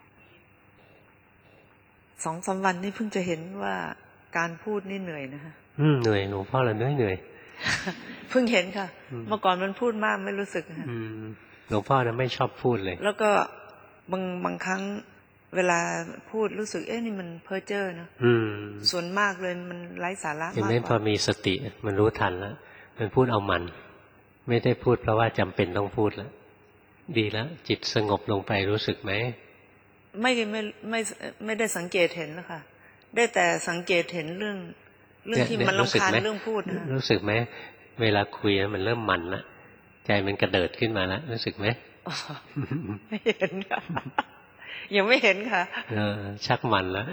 สองสามวันนี้เพิ่งจะเห็นว่าการพูดนี่เหนื่อยนะคะอืมเหนื่อยหลวงพ่อเราเหนื่อยเหนื่อยเพิ่งเห็นค่ะเมื่อก่อนมันพูดมากไม่รู้สึกค่ะหลวงพ่อนะไม่ชอบพูดเลยแล้วก็บางบางครั้งเวลาพูดรู้สึกเอ๊ะนี่มันเพ้อเจ้อเนาะส่วนมากเลยมันไร้สาระมากกว่าอย่างนั้นพอมีสติมันรู้ทันแล้วมันพูดเอามันไม่ได้พูดเพราะว่าจำเป็นต้องพูดแล้วดีแล้วจิตสงบลงไปรู้สึกไหมไม่ไม่ไม่ไม่ได้สังเกตเห็นแล้วค่ะได้แต่สังเกตเห็นเรื่องเรื่องที่มันรำคาญเรื่องพูดนะรู้สึกไหมเวลาคุยมันเริ่มมันละใจมันกระเดิดขึ้นมาแล้วรู้สึกไหมไม่เห็นค่ะยังไม่เห็นค่ะเออชักมันแล้ว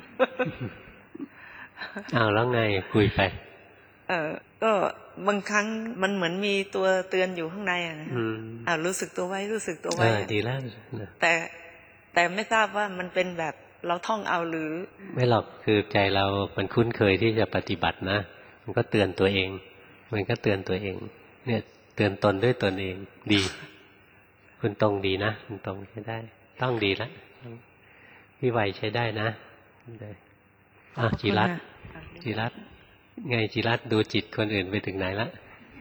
เอาแล้วไงคุยไปเออก็บางครั้งมันเหมือนมีตัวเตือนอยู่ข้างในอ่ะนะอ่ารู้สึกตัวไว้รู้สึกตัวไว้ดีแล้วแต่แต่ไม่ทราบว่ามันเป็นแบบเราท่องเอาหรือไม่หรอกคือใจเรามันคุ้นเคยที่จะปฏิบัตินะมันก็เตือนตัวเองมันก็เตือนตัวเองเนี่ยเตือนตนด้วยตนเองดีคุณตรงดีนะคุณตรงใช้ได้ต้องดีแล้วพี่ไวใช้ได้นะอ่ะจิรัตน์จิรัตน์ไงจิรัตน์ดูจิตคนอื่นไปถึงไหนละ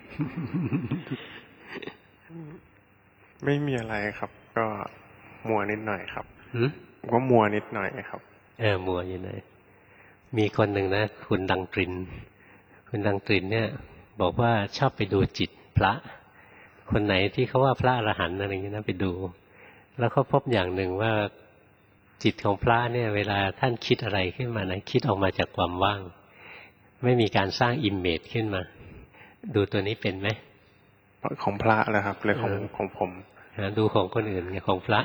ไม่มีอะไรครับก็มัวนิดหน่อยครับก็มัวนิดหน่อยครับเออมัวอยู่ไหนมีคนหนึ่งนะคุณดังตรินคุณดังตรินเนี่ยบอกว่าชอบไปดูจิตพระคนไหนที่เขาว่าพระอรหันต์อะไรอย่างนี้นะไปดูแล้วเขาพบอย่างหนึ่งว่าจิตของพระเนี่ยเวลาท่านคิดอะไรขึ้นมานะคิดออกมาจากความว่างไม่มีการสร้างอิมเมจขึ้นมาดูตัวนี้เป็นไหมของพระเลยครับเลยของของผมดูของคนอื่นไงของพระ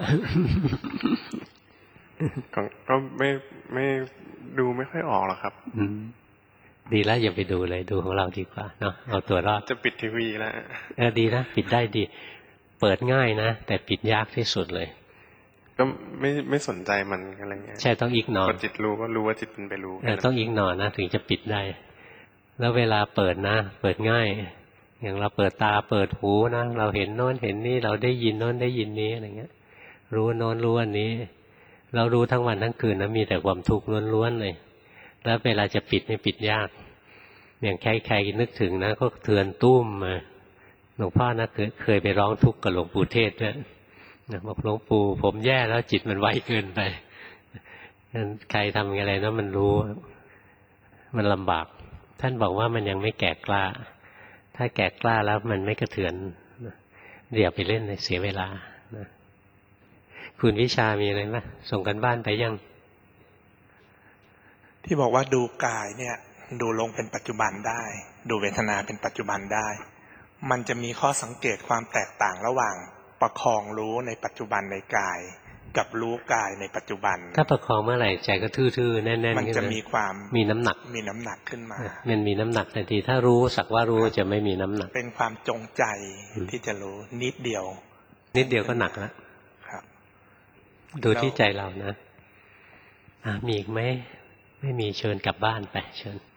ก็ไม่ไม่ดูไม่ค่อยออกหรอกครับดีแล้วอย่าไปดูเลยดูของเราดีกว่าเนาะเอาตัวรอดจะปิดทีวีแล้วเออดีนะปิดได้ดีเปิดง่ายนะแต่ปิดยากที่สุดเลยก็ไม่ไม่สนใจมันอะไรเงี้ยใช่ต้องอิกนอร์จิตรู้ก็รู้ว่าจิตเป็นไปรู้ต้องอิกนอร์นะถึงจะปิดได้แล้วเวลาเปิดนะเปิดง่ายอย่างเราเปิดตาเปิดหูนะเราเห็นโน้นเห็นนี่เราได้ยินโน้นได้ยินนี้อะไรเงี้ยรู้โน้นรู้อันนี้เรารู้ทั้งวันทั้งคืนนะมีแต่ความทุกข์ล้วนๆเลยแล้วเวลาจะปิดนี่ปิดยากอย่างใครๆนึกถึงนะก็เทือนตุ้มมาหลวงพ่อนะเคยไปร้องทุกข์กับหลวงปู่เทศด้วยนะบอกหลวงปู่ผมแย่แล้วจิตมันไวเกินไปนั้นใครทำอะไรนะมันรู้มันลำบากท่านบอกว่ามันยังไม่แก่กล้าถ้าแก่กล้าแล้วมันไม่กระเทือนเดี๋ยวไปเล่นในเสียเวลานะคุณวิชามีอะไรไหมส่งกันบ้านไปยังที่บอกว่าดูกายเนี่ยดูลงเป็นปัจจุบันได้ดูเวทนาเป็นปัจจุบันได้มันจะมีข้อสังเกตความแตกต่างระหว่างประคองรู้ในปัจจุบันในกายกับรู้กายในปัจจุบันถ้าประคองเมื่อไหร่ใจก็ทื่อๆแน่นๆมันจะมีความมีน้ำหนักมีน้ำหนักขึ้นมามันมีน้ำหนักทันทีถ้ารู้สักว่ารู้จะไม่มีน้ำหนักเป็นความจงใจที่จะรู้นิดเดียวนิดเดียวก็หนักแล้วครับดูที่ใจเรานะอ่ะมีอีกไหมไม่มีเชิญกลับบ้านไปเชิญ